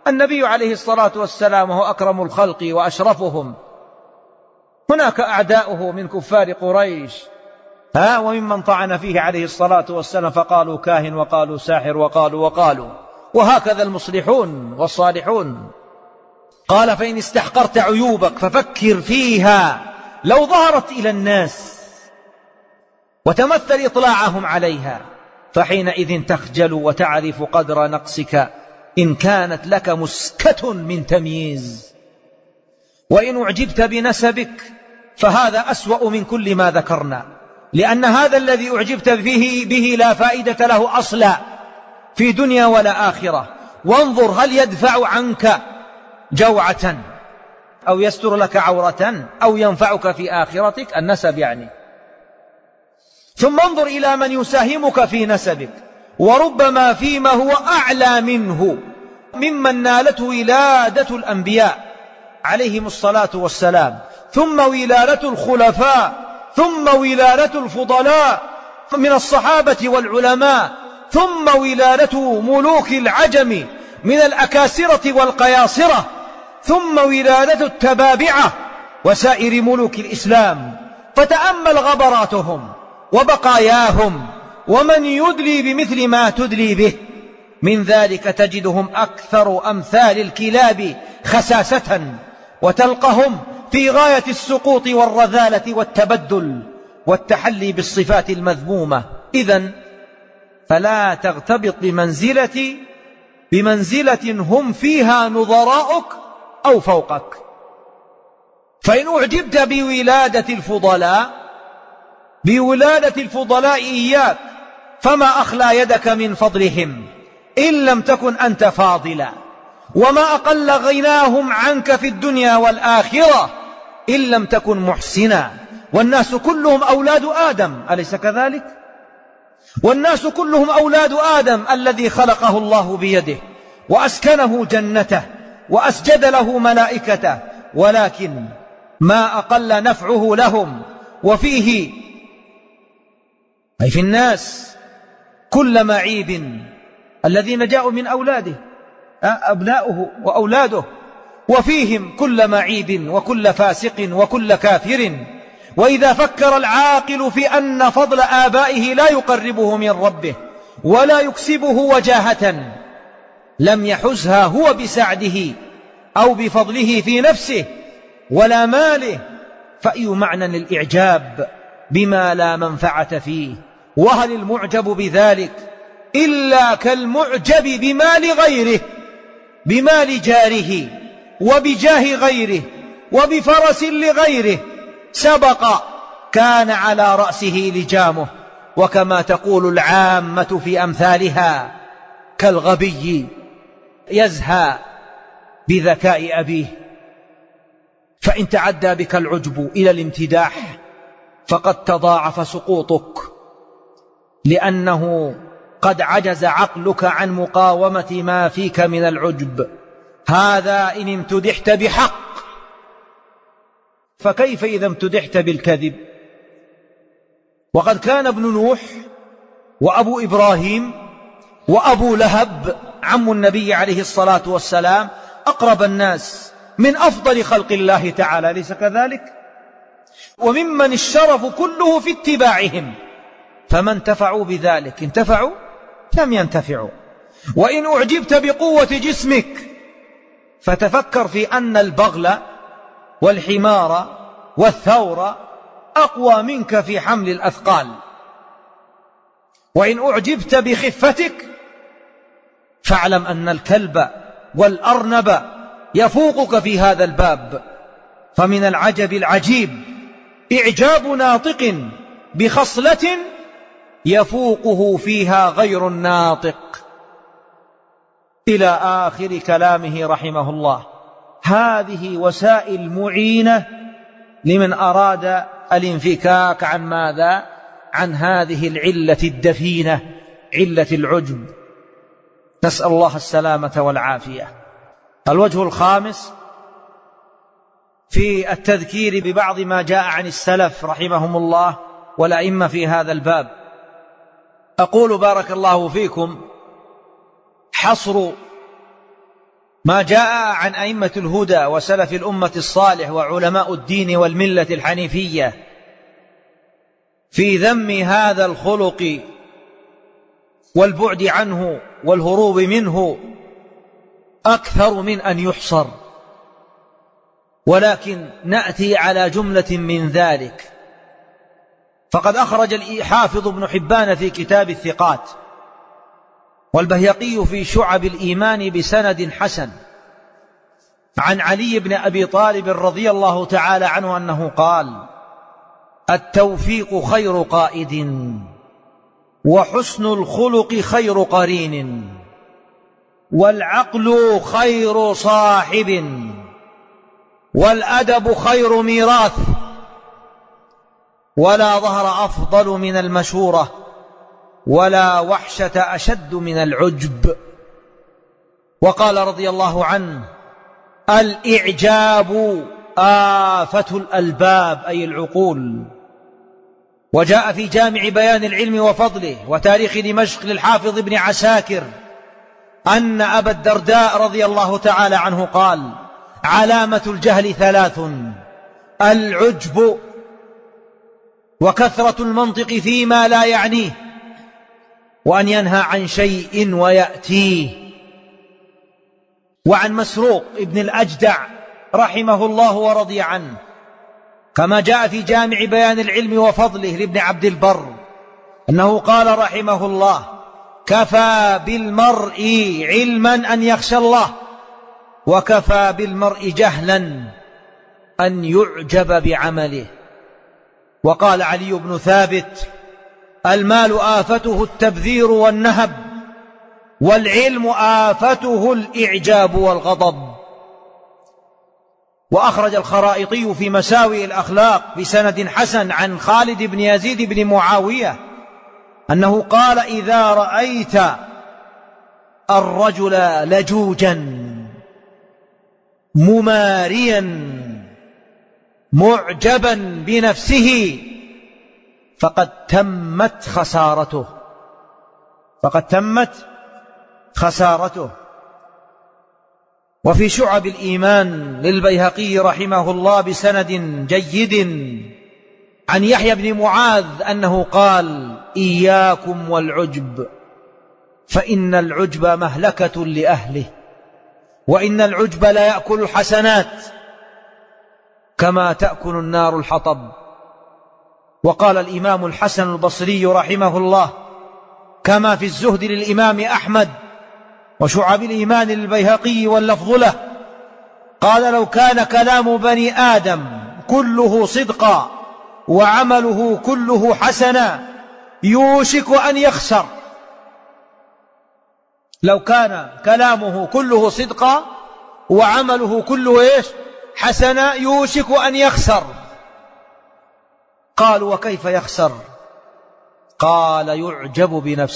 النبي عليه الصلاة والسلام هو أكرم الخلق وأشرفهم، هناك أعداؤه من كفار قريش وممن طعن فيه عليه الصلاة والسلام فقالوا كاهن وقالوا ساحر وقالوا وهكذا المصلحون والصالحون. قال فإن استحقرت عيوبك ففكر فيها لو ظهرت إلى الناس وتمثل إطلاعهم عليها، فحينئذ تخجل وتعرف قدر نقصك إن كانت لك مسكة من تمييز. وإن أعجبت بنسبك فهذا أسوأ من كل ما ذكرنا، لأن هذا الذي أعجبت به لا فائدة له أصلا في دنيا ولا آخرة. وانظر هل يدفع عنك جوعة أو يستر لك عورة أو ينفعك في آخرتك، النسب يعني. ثم انظر إلى من يساهمك في نسبك، وربما فيما هو أعلى منه، ممن نالته ولادة الأنبياء عليهم الصلاة والسلام، ثم ولادة الخلفاء، ثم ولادة الفضلاء من الصحابة والعلماء، ثم ولادة ملوك العجم من الأكاسرة والقياصرة، ثم ولادة التبابعة وسائر ملوك الإسلام. فتأمل غبراتهم وبقاياهم ومن يدلي بمثل ما تدلي به. من ذلك تجدهم أكثر أمثال الكلاب خساسة، وتلقهم في غاية السقوط والرذالة والتبدل والتحلي بالصفات المذمومة. إذن فلا تغتبط بمنزلة هم فيها نظراؤك أو فوقك. فإن أعجبت بولادة الفضلاء إياك فما أخلى يدك من فضلهم إن لم تكن أنت فاضلا، وما أقل غناهم عنك في الدنيا والآخرة إن لم تكن محسنا. والناس كلهم أولاد آدم، أليس كذلك؟ والناس كلهم أولاد آدم الذي خلقه الله بيده وأسكنه جنته وأسجد له ملائكته، ولكن ما أقل نفعه لهم. وفيه أي في الناس كل معيب الذين جاءوا من أولاده أبناؤه وأولاده، وفيهم كل معيب وكل فاسق وكل كافر. وإذا فكر العاقل في أن فضل آبائه لا يقربه من ربه ولا يكسبه وجاهة لم يحزها هو بسعده أو بفضله في نفسه ولا ماله، فأي معنى الإعجاب بما لا منفعة فيه؟ وهل المعجب بذلك إلا كالمعجب بمال غيره، بمال جاره وبجاه غيره وبفرس لغيره سبق كان على رأسه لجامه. وكما تقول العامة في أمثالها كالغبي يزهى بذكاء أبيه. فإن تعدى بك العجب إلى الامتداح فقد تضاعف سقوطك، لأنه قد عجز عقلك عن مقاومة ما فيك من العجب. هذا إن امتدحت بحق، فكيف إذا امتدحت بالكذب؟ وقد كان ابن نوح وأبو إبراهيم وأبو لهب عم النبي عليه الصلاة والسلام أقرب الناس من أفضل خلق الله تعالى، ليس كذلك؟ وممن الشرف كله في اتباعهم، فما انتفعوا بذلك؟ انتفعوا؟ لم ينتفعوا. وإن أعجبت بقوة جسمك فتفكر في أن البغل والحمار والثور أقوى منك في حمل الأثقال. وإن أعجبت بخفتك فاعلم أن الكلب والأرنب يفوقك في هذا الباب. فمن العجب العجيب إعجاب ناطق بخصلة يفوقه فيها غير الناطق، إلى آخر كلامه رحمه الله. هذه وسائل معينة لمن أراد الانفكاك عن ماذا؟ عن هذه العلة الدفينة، علة العجب. نسأل الله السلامة والعافية. الوجه الخامس في التذكير ببعض ما جاء عن السلف رحمهم الله والأئمة في هذا الباب. أقول بارك الله فيكم: حصر ما جاء عن أئمة الهدى وسلف الأمة الصالح وعلماء الدين والملة الحنيفية في ذم هذا الخلق والبعد عنه والهروب منه أكثر من أن يحصر، ولكن نأتي على جملة من ذلك. فقد أخرج الحافظ ابن حبان في كتاب الثقات، والبيهقي في شعب الإيمان بسند حسن عن علي بن أبي طالب رضي الله تعالى عنه أنه قال: التوفيق خير قائد، وحسن الخلق خير قرين، والعقل خير صاحب، والأدب خير ميراث، ولا ظهر أفضل من المشورة، ولا وحشة أشد من العجب. وقال رضي الله عنه: الإعجاب آفة الألباب، أي العقول. وجاء في جامع بيان العلم وفضله وتاريخ دمشق للحافظ ابن عساكر أن أبا الدرداء رضي الله تعالى عنه قال: علامة الجهل ثلاث: العجب، وكثرة المنطق فيما لا يعنيه، وأن ينهى عن شيء ويأتيه. وعن مسروق ابن الأجدع رحمه الله ورضي عنه كما جاء في جامع بيان العلم وفضله لابن عبد البر أنه قال رحمه الله: كفى بالمرء علما أن يخشى الله، وكفى بالمرء جهلا أن يعجب بعمله. وقال علي بن ثابت: المال آفته التبذير والنهب، والعلم آفته الإعجاب والغضب. وأخرج الخرائطي في مساوئ الأخلاق بسند حسن عن خالد بن يزيد بن معاوية أنه قال: إذا رأيت الرجل لجوجا مماريا معجبا بنفسه فقد تمت خسارته، فقد تمت خسارته. وفي شعب الإيمان للبيهقي رحمه الله بسند جيد عن يحيى بن معاذ أنه قال: إياكم والعجب، فإن العجب مهلكة لأهله، وإن العجب لا يأكل الحسنات كما تأكل النار الحطب. وقال الإمام الحسن البصري رحمه الله كما في الزهد للإمام أحمد وشعب الإيمان للبيهقي واللفظ له، قال: لو كان كلام بني آدم كله صدقا وعمله كله حسنا يوشك أن يخسر. لو كان كلامه كله صدقا وعمله كله حسنا يوشك أن يخسر. قالوا: وكيف يخسر؟ قال: يعجب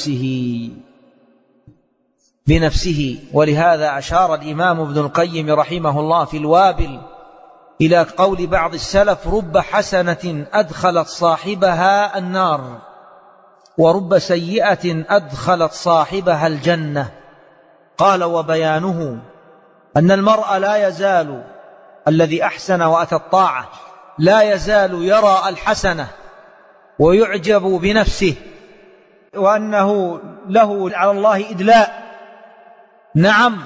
بنفسه. ولهذا أشار الإمام ابن القيم رحمه الله في الوابل إلى قول بعض السلف: رب حسنة أدخلت صاحبها النار، ورب سيئة أدخلت صاحبها الجنة. قال: وبيانه أن المرء لا يزال، الذي أحسن وأتى الطاعة، لا يزال يرى الحسنة ويعجب بنفسه، وأنه له على الله إدلاء، نعم،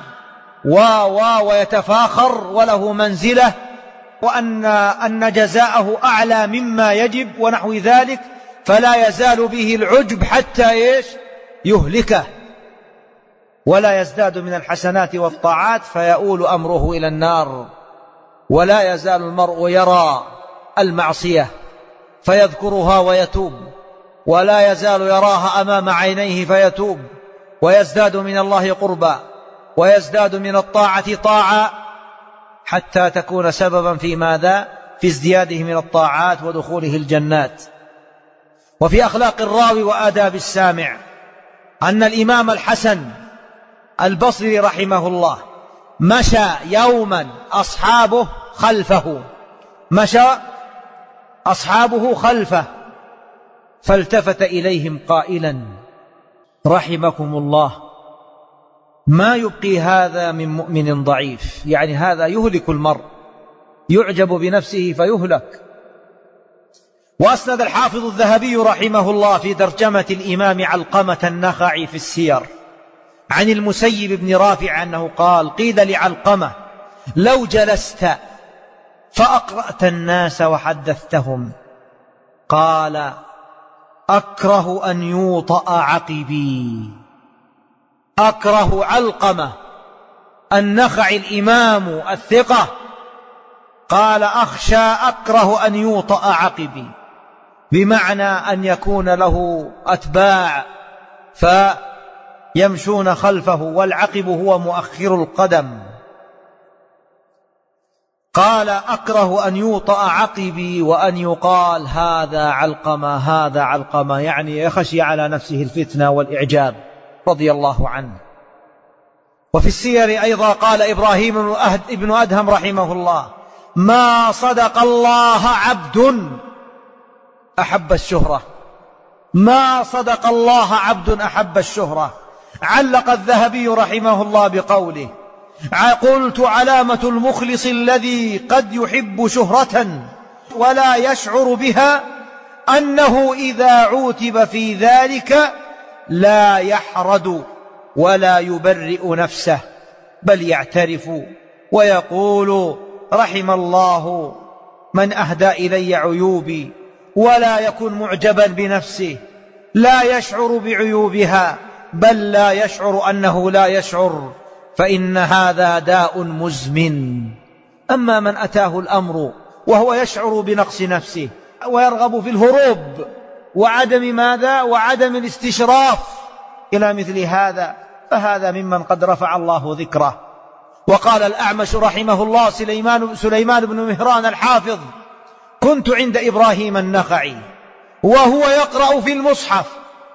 ويتفاخر وله منزلة، وأن جزاءه أعلى مما يجب ونحو ذلك، فلا يزال به العجب حتى يهلكه، ولا يزداد من الحسنات والطاعات فيؤول أمره إلى النار. ولا يزال المرء يرى المعصية فيذكرها ويتوب، ولا يزال يراها أمام عينيه فيتوب، ويزداد من الله قربا، ويزداد من الطاعة طاعة، حتى تكون سببا في ماذا؟ في ازدياده من الطاعات ودخوله الجنات. وفي أخلاق الراوي وآداب السامع أن الإمام الحسن البصري رحمه الله مشى يوما أصحابه خلفه، مشى أصحابه خلفه، فالتفت إليهم قائلا: رحمكم الله، ما يبقي هذا من مؤمن ضعيف، يعني هذا يهلك المرء، يعجب بنفسه فيهلك. وأسند الحافظ الذهبي رحمه الله في ترجمة الإمام علقمة النخعي في السير عن المسيب بن رافع أنه قال: قيل لعلقمة: لو جلست فأقرأت الناس وحدثتهم، قال: أكره أن يوطأ عقبي. أكره علقمة النخعي الإمام الثقة قال: أكره أن يوطأ عقبي، بمعنى أن يكون له أتباع فيمشون خلفه، والعقب هو مؤخر القدم. قال: أكره أن يوطأ عقبي وأن يقال هذا علقمة هذا علقمة، يعني يخشي على نفسه الفتنة والإعجاب رضي الله عنه. وفي السير أيضا قال إبراهيم ابن أدهم رحمه الله: ما صدق الله عبد أحب الشهرة، ما صدق الله عبد أحب الشهرة. علق الذهبي رحمه الله بقوله: قلت علامة المخلص الذي قد يحب شهرة ولا يشعر بها أنه إذا عوتب في ذلك لا يحرد ولا يبرئ نفسه، بل يعترف ويقول: رحم الله من أهدى إلي عيوبي، ولا يكن معجبا بنفسه، لا يشعر بعيوبها، بل لا يشعر أنه لا يشعر، فإن هذا داء مزمن. أما من أتاه الأمر وهو يشعر بنقص نفسه ويرغب في الهروب وعدم ماذا؟ وعدم الاستشراف إلى مثل هذا، فهذا ممن قد رفع الله ذكره. وقال الأعمش رحمه الله سليمان بن مهران الحافظ: كنت عند إبراهيم النخعي وهو يقرأ في المصحف،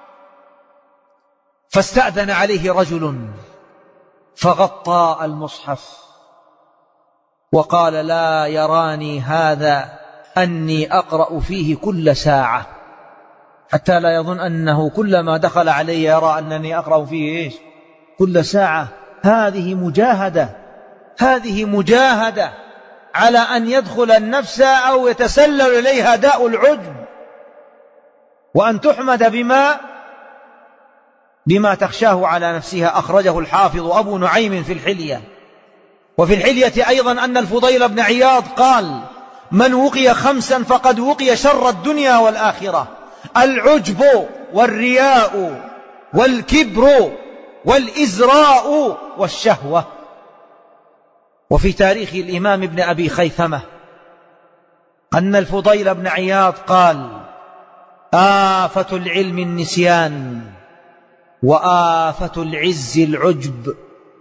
فاستأذن عليه رجل فغطى المصحف وقال: لا يراني هذا أني أقرأ فيه كل ساعة، حتى لا يظن أنه كلما دخل علي يرى أنني أقرأ فيه كل ساعة. هذه مجاهدة على أن يدخل النفس أو يتسلل إليها داء العجب، وأن تحمد بما تخشاه على نفسها. أخرجه الحافظ أبو نعيم في الحلية. وفي الحلية أيضا أن الفضيل بن عياض قال: من وقي 5 فقد وقي شر الدنيا والآخرة: العجب والرياء والكبر والإزراء والشهوة. وفي تاريخ الإمام ابن أبي خيثمة أن الفضيل بن عياض قال: آفة العلم النسيان، وآفة العز العجب.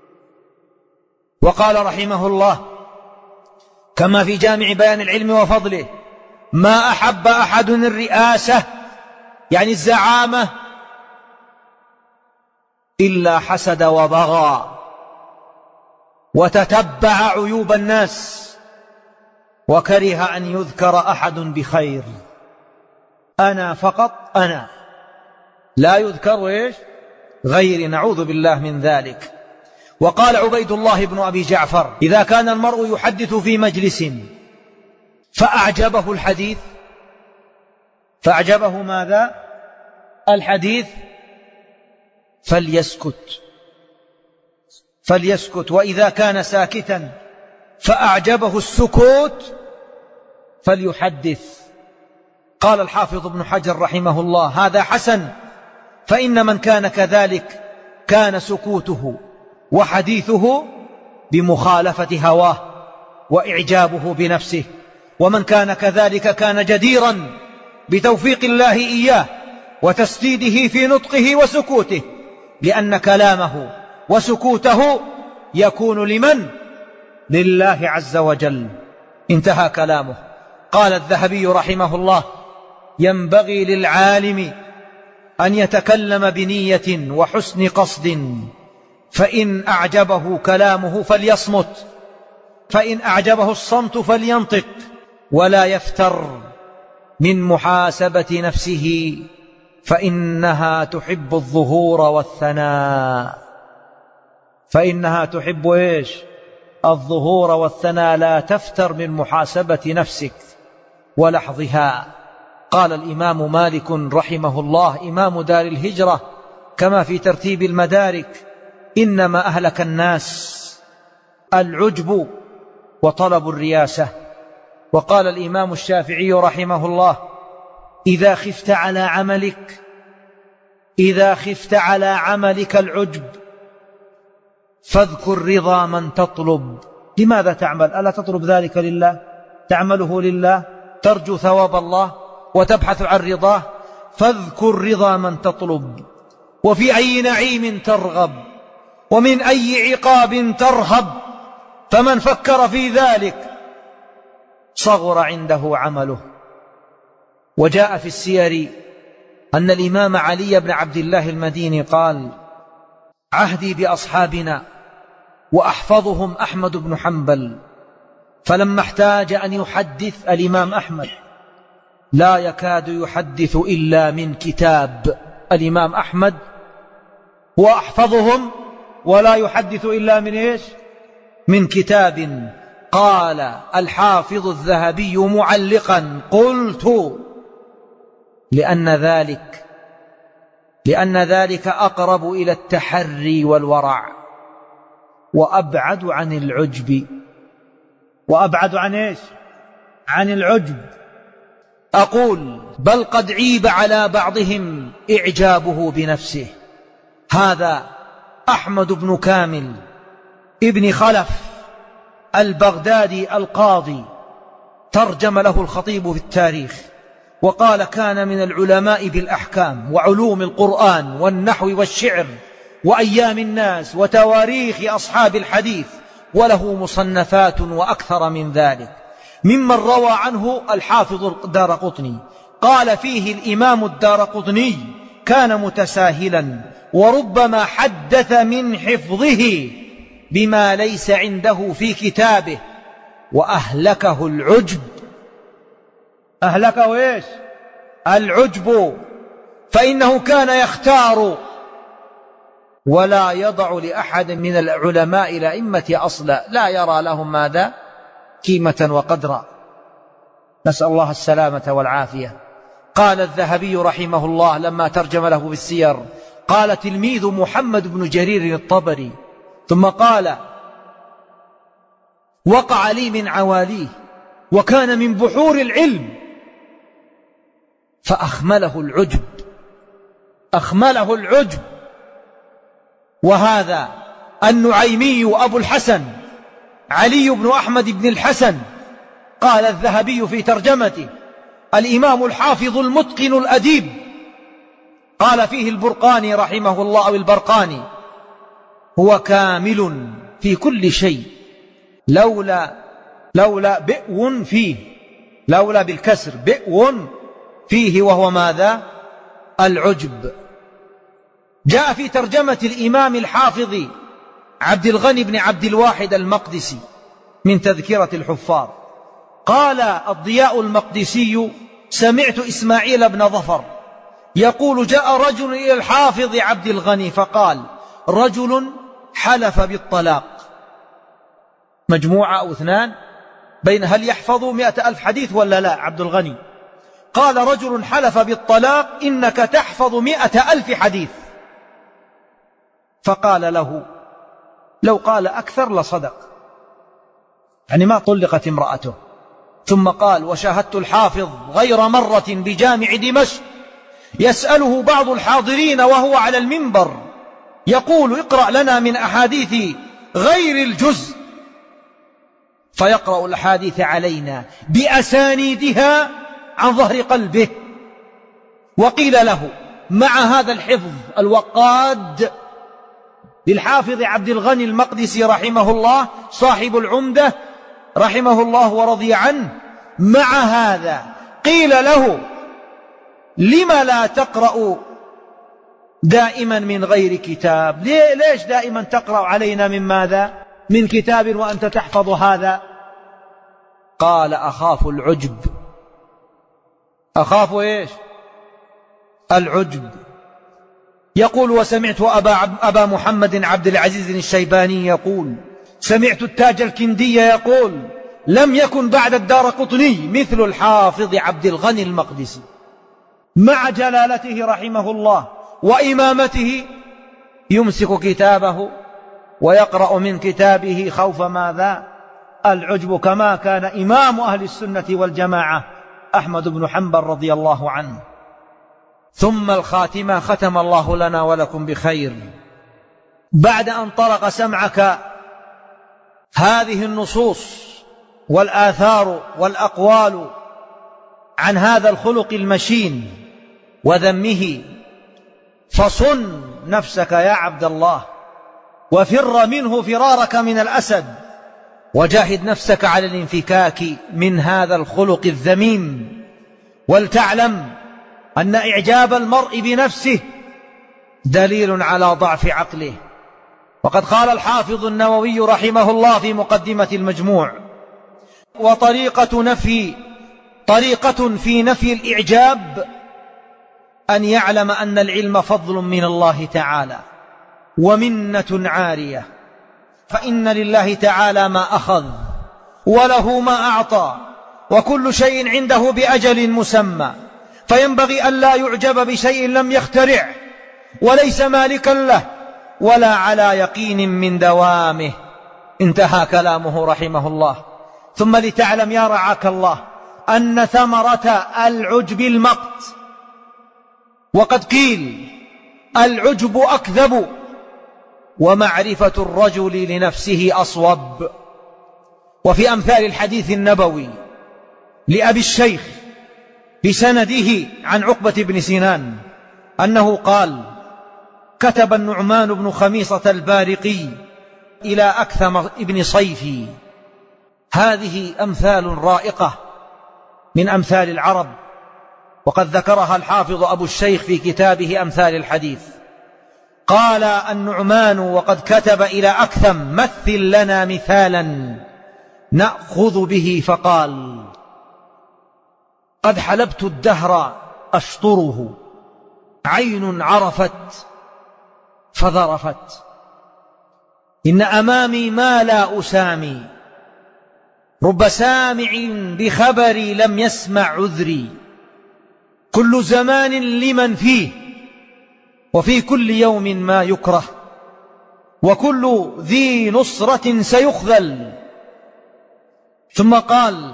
وقال رحمه الله كما في جامع بيان العلم وفضله: ما أحب أحد الرئاسة، يعني الزعامة، إلا حسد وبغى وتتبع عيوب الناس، وكره أن يذكر أحد بخير. أنا فقط أنا، لا يذكر غيري، نعوذ بالله من ذلك. وقال عبيد الله بن أبي جعفر: إذا كان المرء يحدث في مجلس فأعجبه الحديث، فأعجبه ماذا؟ الحديث، فليسكت، وإذا كان ساكتا فأعجبه السكوت فليحدث. قال الحافظ ابن حجر رحمه الله: هذا حسن، فإن من كان كذلك كان سكوته وحديثه بمخالفة هواه وإعجابه بنفسه، ومن كان كذلك كان جديرا بتوفيق الله إياه وتسديده في نطقه وسكوته، لأن كلامه وسكوته يكون لمن؟ لله عز وجل. انتهى كلامه. قال الذهبي رحمه الله: ينبغي للعالم أن يتكلم بنية وحسن قصد، فإن أعجبه كلامه فليصمت، فإن أعجبه الصمت فلينطق، ولا يفتر من محاسبة نفسه، فإنها تحب الظهور والثناء. فإنها تحب إيش؟ الظهور والثناء، لا تفتر من محاسبة نفسك ولحظها. قال الإمام مالك رحمه الله إمام دار الهجرة كما في ترتيب المدارك: إنما أهلك الناس العجب وطلب الرياسة. وقال الإمام الشافعي رحمه الله: إذا خفت على عملك العجب فاذكر رضا من تطلب. لماذا تعمل؟ ألا تطلب ذلك لله؟ تعمله لله، ترجو ثواب الله وتبحث عن رضاه. فاذكر رضا من تطلب، وفي أي نعيم ترغب، ومن أي عقاب ترهب. فمن فكر في ذلك صغر عنده عمله. وجاء في السير أن الإمام علي بن عبد الله المديني قال: عهدي بأصحابنا وأحفظهم أحمد بن حنبل، فلما احتاج أن يحدث الإمام أحمد لا يكاد يحدث إلا من كتاب. الإمام أحمد وأحفظهم ولا يحدث إلا من إيش؟ من كتاب. قال الحافظ الذهبي معلقا: قلت لأن ذلك أقرب إلى التحري والورع وأبعد عن العجب. وأبعد عن إيش؟ عن العجب. أقول: بل قد عيب على بعضهم إعجابه بنفسه. هذا أحمد بن كامل ابن خلف البغدادي القاضي ترجم له الخطيب في التاريخ وقال: كان من العلماء بالأحكام وعلوم القرآن والنحو والشعر وأيام الناس وتواريخ أصحاب الحديث، وله مصنفات وأكثر من ذلك. ممن روى عنه الحافظ الدارقطني قال فيه الإمام الدارقطني: كان متساهلا وربما حدث من حفظه بما ليس عنده في كتابه، وأهلكه العجب. أهلكه إيش؟ العجب. فإنه كان يختار ولا يضع لأحد من العلماء الأئمة أصلا، لا يرى لهم ماذا؟ قيمة وقدرا. نسأل الله السلامة والعافية. قال الذهبي رحمه الله لما ترجم له بالسير: قال تلميذ محمد بن جرير الطبري، ثم قال: وقع لي من عواليه وكان من بحور العلم، فأخمله العجب. أخمله العجب. وهذا النعيمي أبو الحسن علي بن أحمد بن الحسن. قال الذهبي في ترجمته: الإمام الحافظ المتقن الأديب. قال فيه البرقاني رحمه الله أو البرقاني: هو كامل في كل شيء لولا بئو فيه، لولا بالكسر بئو فيه، وهو ماذا؟ العجب. جاء في ترجمة الإمام الحافظ عبد الغني بن عبد الواحد المقدسي من تذكرة الحفاظ، قال الضياء المقدسي: سمعت إسماعيل بن ظفر يقول: جاء رجل إلى الحافظ عبد الغني فقال: رجل حلف بالطلاق، مجموعة أو اثنان بين هل يحفظ 100,000 حديث ولا لا؟ عبد الغني قال: رجل حلف بالطلاق إنك تحفظ 100,000 حديث. فقال له: لو قال أكثر لصدق، يعني ما طلقت امرأته. ثم قال: وشاهدت الحافظ غير مرة بجامع دمشق يسأله بعض الحاضرين وهو على المنبر يقول: اقرأ لنا من أحاديث غير الجزء، فيقرأ الأحاديث علينا بأسانيدها عن ظهر قلبه. وقيل له مع هذا الحفظ الوقاد للحافظ عبد الغني المقدسي رحمه الله صاحب العمدة رحمه الله ورضي عنه، مع هذا قيل له: لم لا تقرأ دائما من غير كتاب؟ ليش دائما تقرأ علينا من ماذا؟ من كتاب وأنت تحفظ هذا؟ قال: أخاف العجب. أخاف إيش؟ العجب. يقول: وسمعت أبا محمد عبد العزيز الشيباني يقول: سمعت التاج الكندي يقول: لم يكن بعد الدارقطني مثل الحافظ عبد الغني المقدسي. مع جلالته رحمه الله وإمامته يمسك كتابه ويقرأ من كتابه خوف ماذا؟ العجب، كما كان إمام أهل السنة والجماعة أحمد بن حنبل رضي الله عنه. ثم الخاتمة، ختم الله لنا ولكم بخير. بعد أن طرق سمعك هذه النصوص والآثار والأقوال عن هذا الخلق المشين وذمه، فصن نفسك يا عبد الله، وفر منه فرارك من الأسد، وجاهد نفسك على الانفكاك من هذا الخلق الذميم. ولتعلم أن إعجاب المرء بنفسه دليل على ضعف عقله. وقد قال الحافظ النووي رحمه الله في مقدمة المجموع: وطريقة في نفي الإعجاب أن يعلم أن العلم فضل من الله تعالى ومنة عارية، فإن لله تعالى ما أخذ وله ما أعطى، وكل شيء عنده بأجل مسمى، فينبغي أن لا يعجب بشيء لم يخترعه وليس مالكا له ولا على يقين من دوامه. انتهى كلامه رحمه الله. ثم لتعلم يا رعاك الله أن ثمرة العجب المقت، وقد قيل: العجب أكذب ومعرفة الرجل لنفسه أصوب. وفي أمثال الحديث النبوي لأبي الشيخ بسنده عن عقبة بن سنان أنه قال: كتب النعمان بن خميصة البارقي إلى أكثم ابن صيفي. هذه أمثال رائقة من أمثال العرب، وقد ذكرها الحافظ أبو الشيخ في كتابه أمثال الحديث. قال النعمان وقد كتب إلى أكثم: مثل لنا مثالا نأخذ به. فقال: قد حلبت الدهر أشطره، عين عرفت فذرفت، إن أمامي ما لا أسامي، رب سامع بخبري لم يسمع عذري، كل زمان لمن فيه، وفي كل يوم ما يكره، وكل ذي نصرة سيخذل. ثم قال: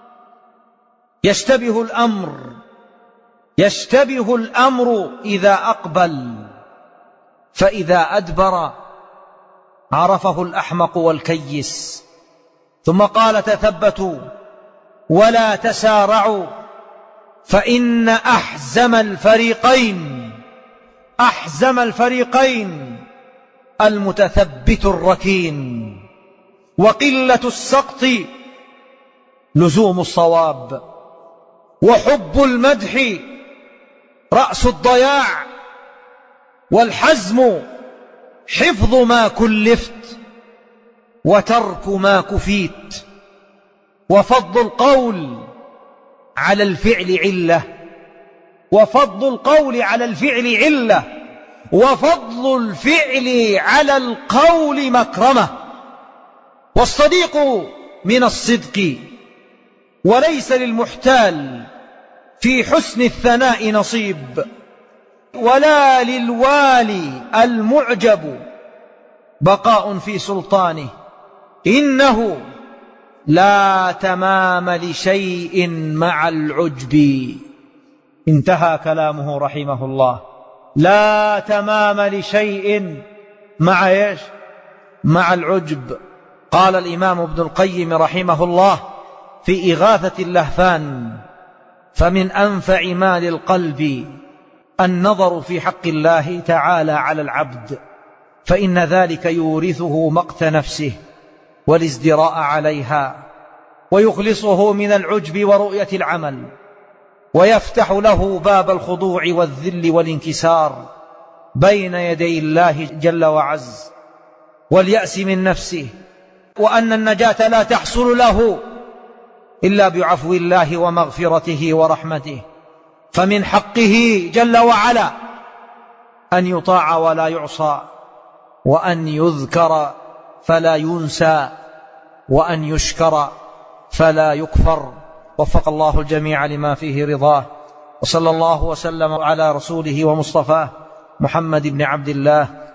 يشتبه الأمر إذا أقبل، فإذا أدبر عرفه الأحمق والكيس. ثم قال: تثبتوا ولا تسارعوا، فإن أحزم الفريقين المتثبت الركين، وقلة السقط لزوم الصواب، وحب المدح رأس الضياع، والحزم حفظ ما كلفت وترك ما كفيت، وفضل القول على الفعل علة، وفضل الفعل على القول مكرمة، والصديق من الصدق، وليس للمحتال في حسن الثناء نصيب، ولا للوالي المعجب بقاء في سلطانه، إنه لا تمام لشيء مع العجب. انتهى كلامه رحمه الله. لا تمام لشيء مع العجب. قال الإمام ابن القيم رحمه الله في إغاثة اللهفان: فمن أنفع ما للقلب النظر في حق الله تعالى على العبد، فإن ذلك يورثه مقت نفسه والازدراء عليها، ويخلصه من العجب ورؤية العمل، ويفتح له باب الخضوع والذل والانكسار بين يدي الله جل وعز، واليأس من نفسه، وأن النجاة لا تحصل له إلا بعفو الله ومغفرته ورحمته. فمن حقه جل وعلا أن يطاع ولا يعصى، وأن يذكر فلا ينسى، وأن يشكر فلا يكفر. وفق الله الجميع لما فيه رضاه، وصلى الله وسلم على رسوله ومصطفاه محمد بن عبد الله